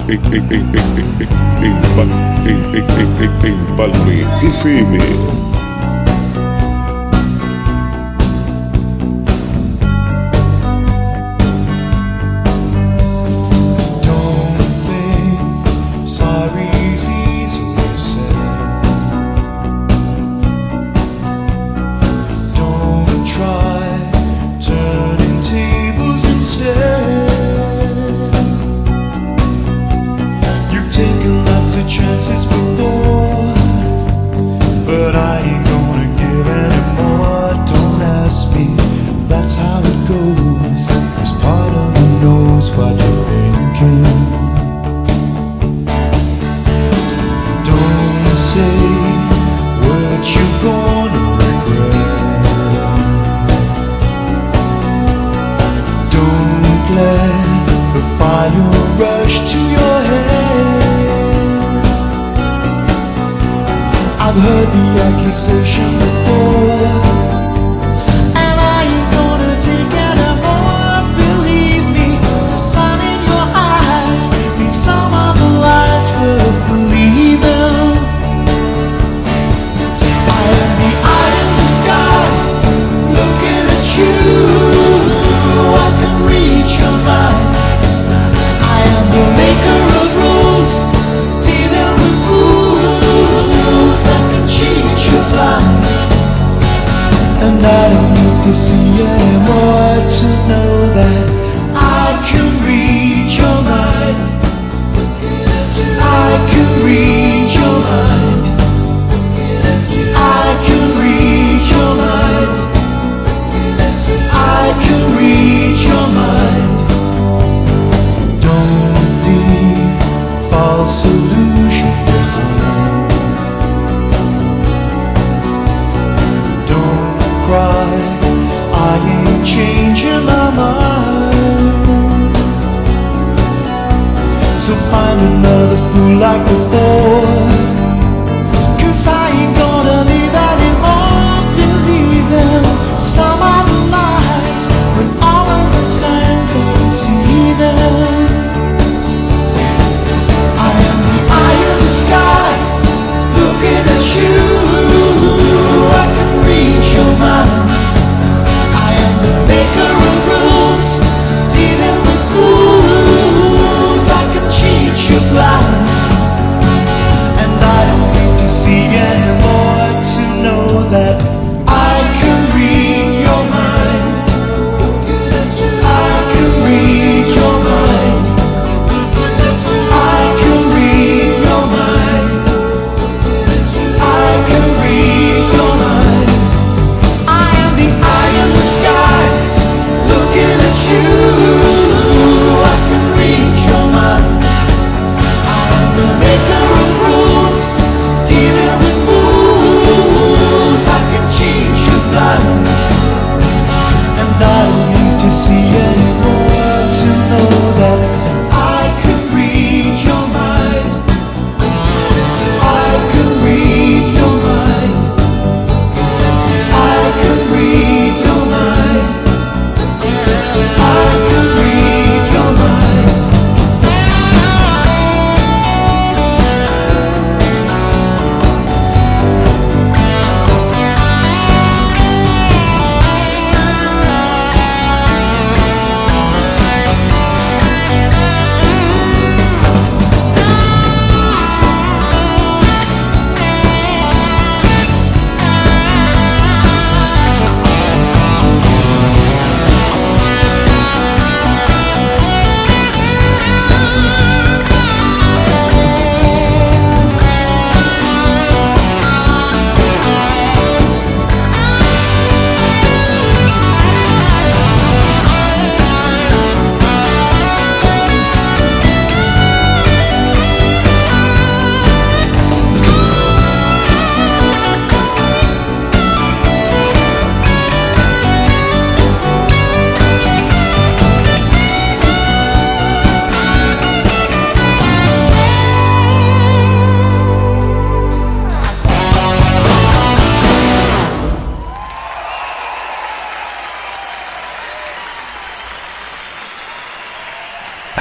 Empalme F M. Chances before, but I ain't gonna give any more. Don't ask me, that's how it goes. 'Cause part of me knows what you're thinking. Don't say what you're gonna regret. Don't let the fire rush to your head. I've heard the accusation before, and I ain't gonna take any more. Believe me, the sun in your eyes means some of the lies worth believing. I am the eye in the sky, looking at you. I can reach your mind. I am the maker of rules, dealing with fools. I can cheat you blind, and I don't need to see anymore to know that I can read your mind. I can read your mind. I can read your mind. I can read your mind. Don't leave false illusion behind. Don't cry, I ain't changing my mind. So find another fool like before, 'cause I ain't gonna leave anymore. Believe them, some of the lies, when all of the signs are deceiving. I am the eye in the sky, looking at you. I can read your mind. I am the maker of rules, dealing with fools. I can cheat you blind, and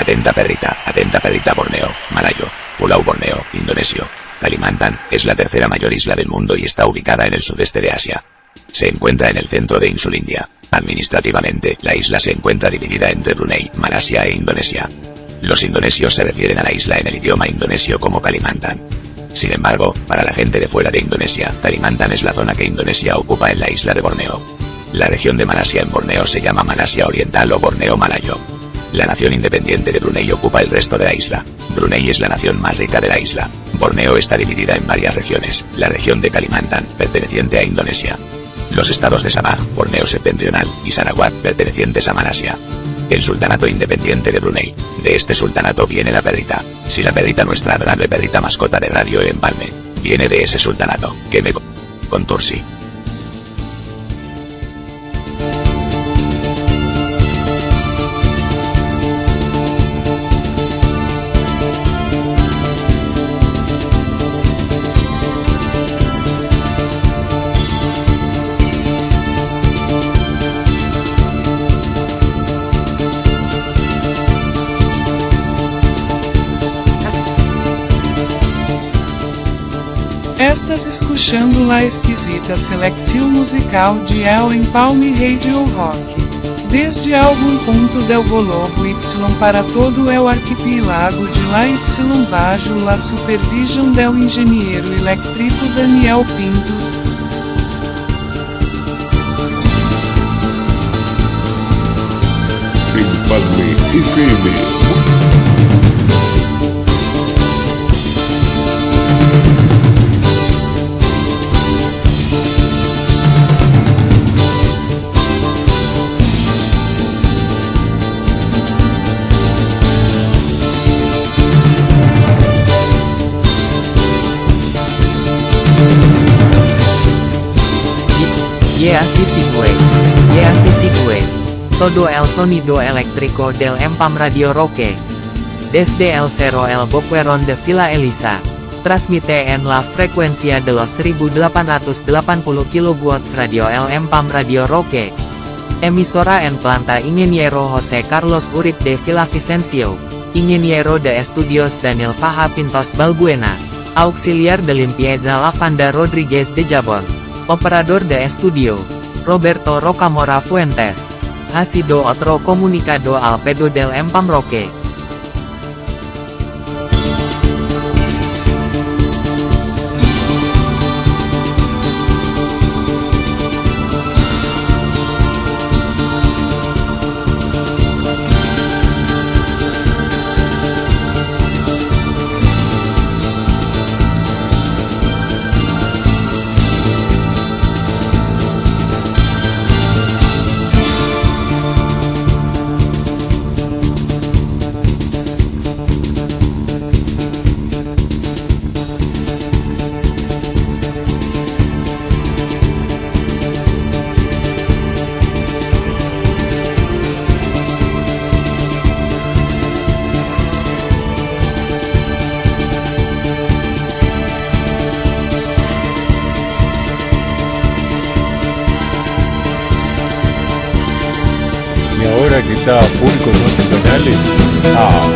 Atenta perrita, atenta perrita Borneo, Malayo, Pulau Borneo, Indonesio. Kalimantan es la tercera mayor isla del mundo y está ubicada en el sudeste de Asia. Se encuentra en el centro de Insulindia. Administrativamente, la isla se encuentra dividida entre Brunei, Malasia e Indonesia. Los indonesios se refieren a la isla en el idioma indonesio como Kalimantan. Sin embargo, para la gente de fuera de Indonesia, Kalimantan es la zona que Indonesia ocupa en la isla de Borneo. La región de Malasia en Borneo se llama Malasia Oriental o Borneo Malayo. La nación independiente de Brunei ocupa el resto de la isla. Brunei es la nación más rica de la isla. Borneo está dividida en varias regiones. La región de Kalimantan, perteneciente a Indonesia. Los estados de Sabah, Borneo Septentrional, y Sarawak, pertenecientes a Malasia. El sultanato independiente de Brunei. De este sultanato viene la perrita. Si la perrita, nuestra adorable perrita mascota de Radio El Empalme, viene de ese sultanato, que me contursi. Estás escuchando la exquisita selección musical de El Empalme Radio Rock. Desde algún punto del globo Y para todo el arquipélago de la Y bajo la supervisión del ingeniero eléctrico Daniel Pintos. Empalme F M. Y así sí fue. Y así sí fue. Todo el sonido eléctrico del Empam Radio Roque. Desde el Cerro El Boquerón de Villa Elisa. Transmite en la frecuencia de los seribu delapan ratus delapan puluh kilowatt Radio El Empam Radio Roque. Emisora en planta Ingeniero José Carlos Urip de Villavicencio. Ingeniero de Estudios Daniel Faja Pintos Balbuena. Auxiliar de Limpieza Lavanda Rodríguez de Jabón. Operador de estudio, Roberto Rocamora Fuentes. Ha sido otro comunicado al pedo del Empam Roque. Ahora que está a full con otros canales. Ah.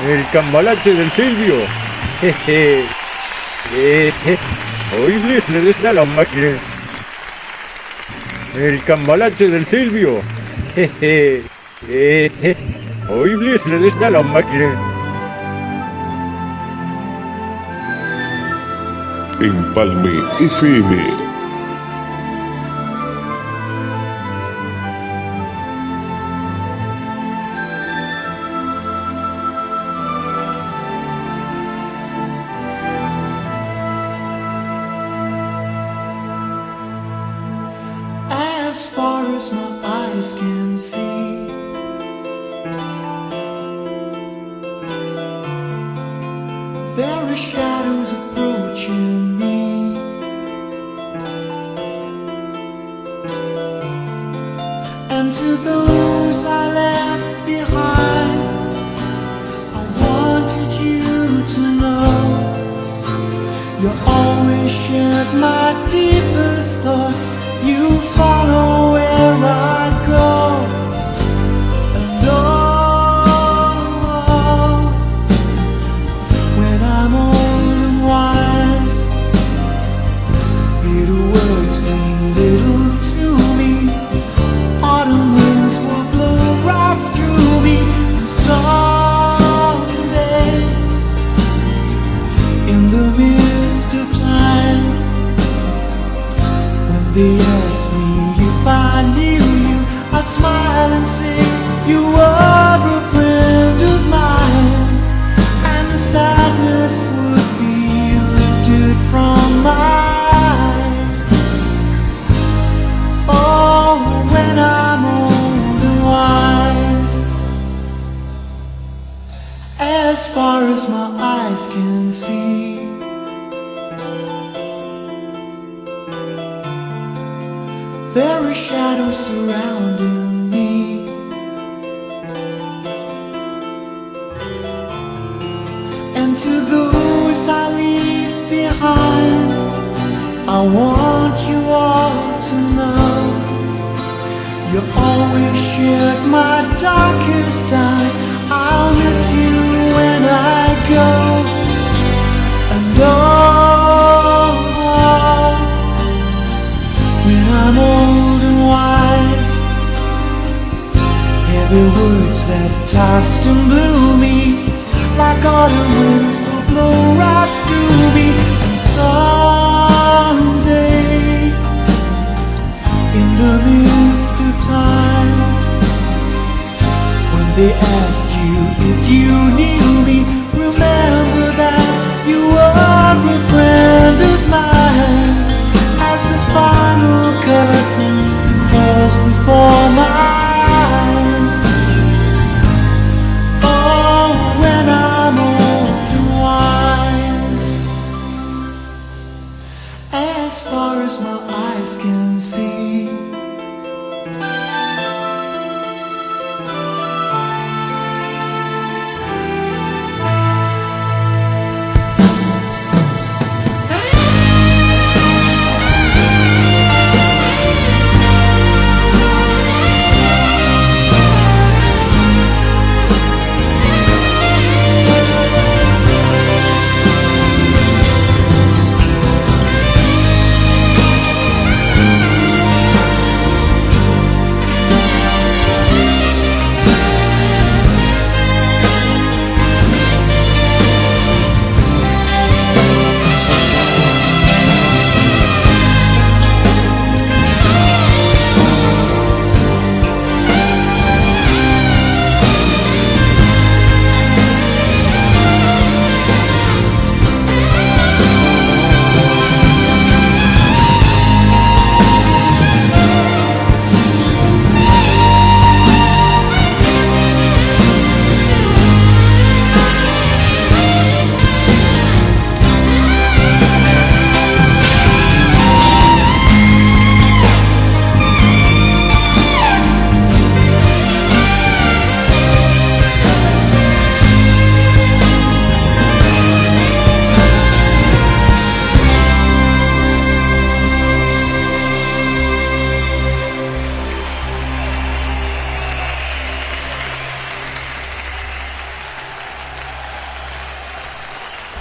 El cambalache del Silvio. Jeje. Jeje. Oíbles le desda la máquina. El cambalache del Silvio. Jeje. Jeje. Oíbles le desda la máquina. Empalme F M. As far as my eyes can see, there are shadows approaching me, and to those I left behind, I wanted you to know you always shared my deepest thoughts. You follow where I go, and oh, when I'm old and wise, little words mean little to me. Autumn winds will blow right through me, and someday, in the mist of time, they asked me if I knew you, I'd smile and say you were a friend of mine, and the sadness would be lifted from my eyes. Oh, when I'm old and wise, as far as my eyes can see, there are shadows surrounding me, and to those I leave behind, I want you all to know you always shared my darkest hours. I'll miss you when I go, and oh, when I'm old and wise, heavy words that tossed and blew me like autumn winds will blow right through me. And someday, in the mist of time, when they ask you if you knew me, remember that you were a friend of mine. As the final curtain falls before my eyes, oh, when I'm old and wise, as far as my eyes can see,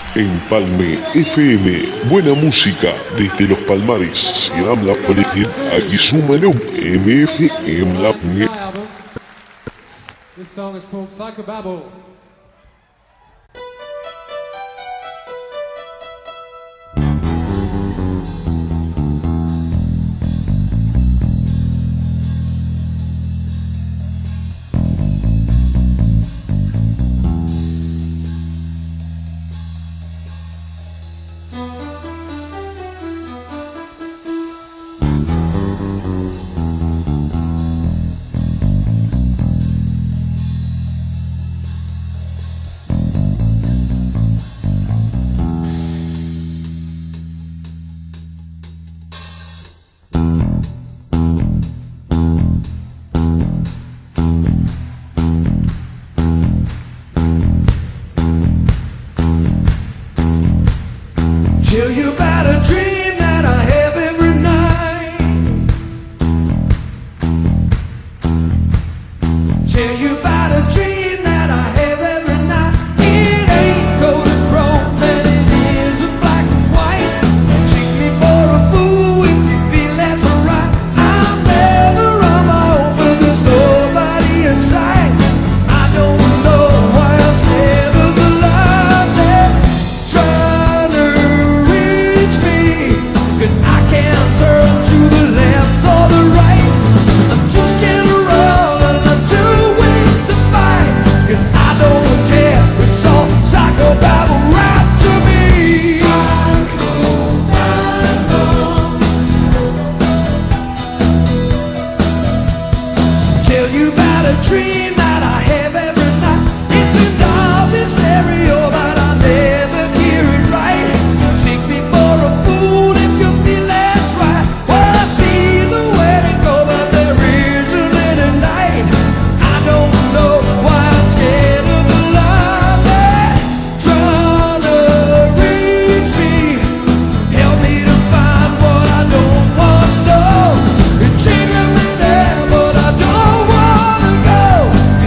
Empalme F M, buena música desde los Palmares. Siam la política, aquí súmalo, M F M la. This song is called Psychobabble. Tell you about a dream that I have every night. Tell you about a dream that I have every night. It ain't golden chrome and it isn't black and white. Take me for a fool if you feel that's alright. I'm never on my own, but there's nobody inside. I don't know why I'm scared of the love that trying to reach me. 'Cause I can't turn to the left or the right. I'm too scared to run and I'm too weak to fight. 'Cause I don't care, it's all psychobabble rap to me. Tell you about a dream that I have every night. It's a novel stereo, but I never hear it right. Take me for a fool if you feel that's right. Well, I see the wedding go, but there isn't any light. I don't know why I'm scared of the love that trying to reach me. Help me to find what I don't want to know. It's taking me there, but I don't wanna go.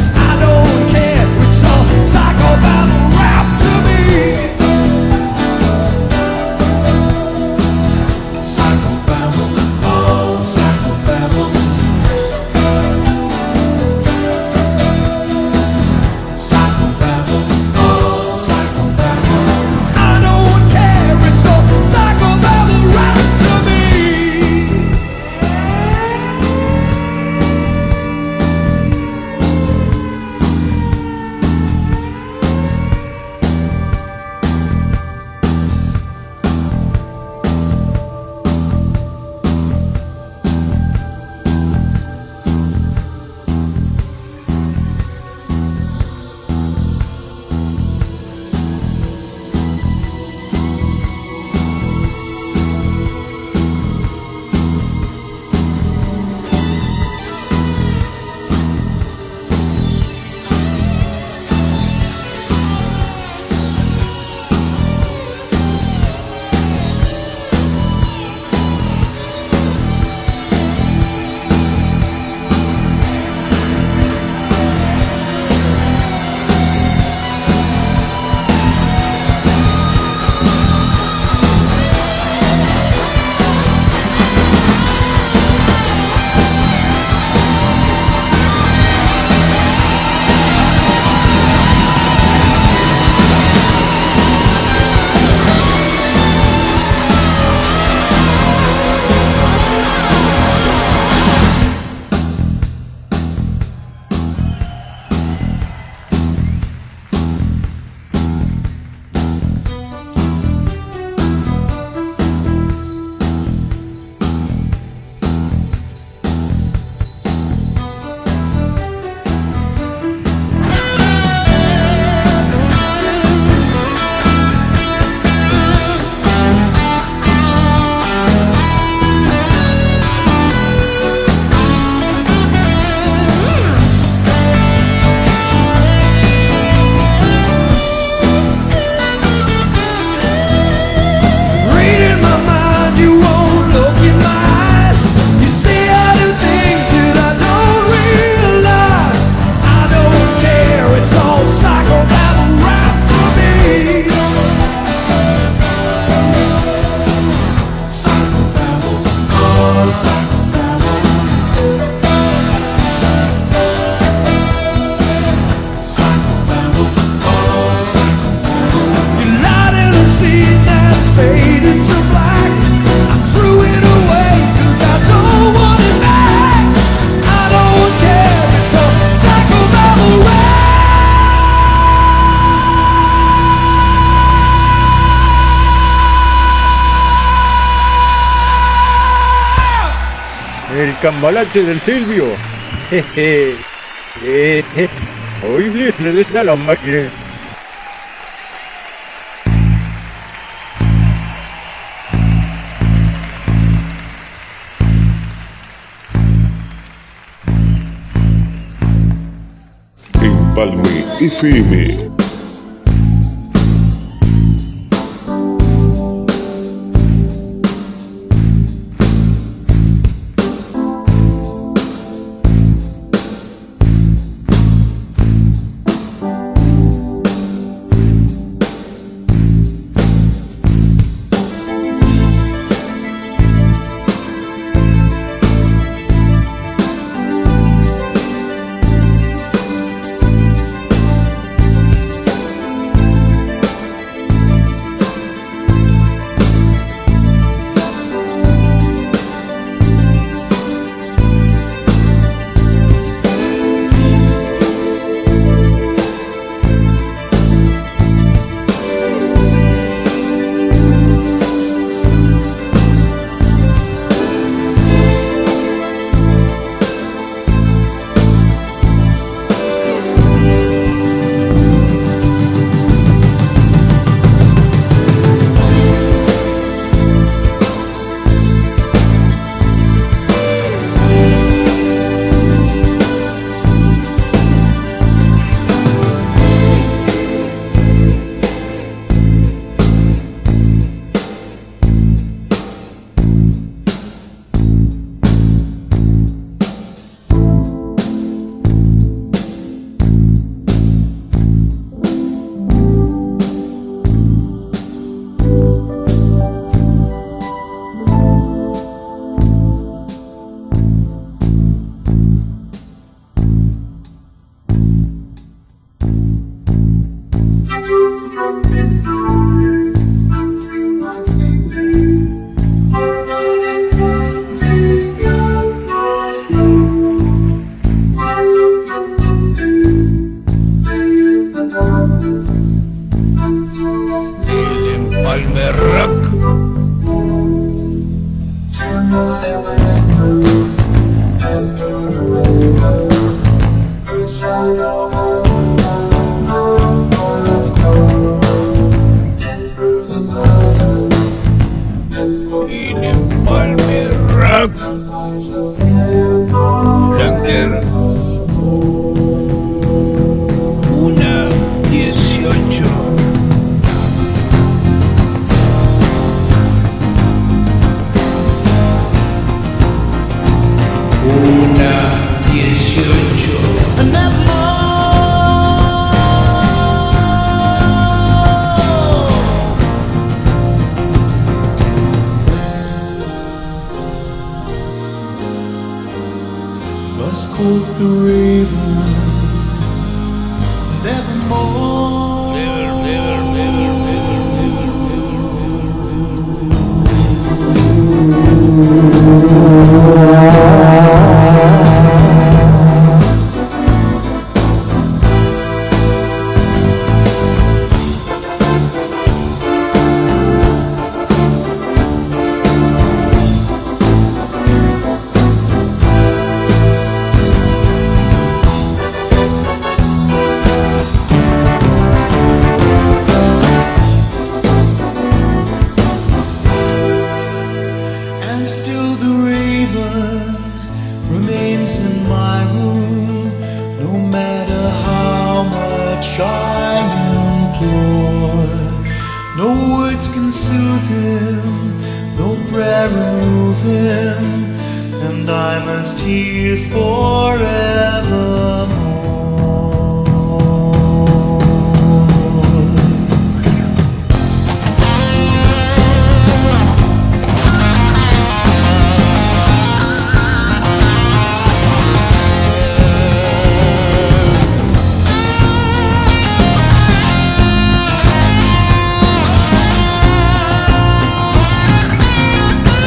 cambalache del Silvio. Jeje. Jeje. Hoy Blisner está la máquina. Empalme F M.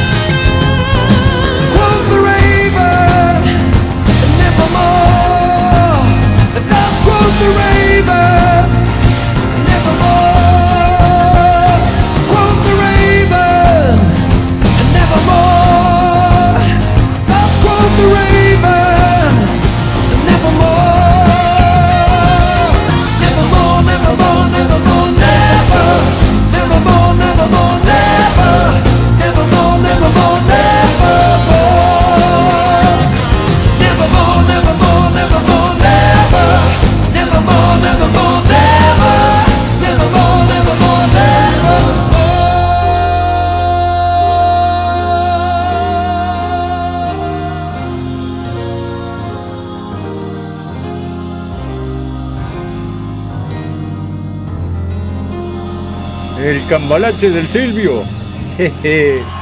Nevermore. El cambalache del Silvio. Jeje.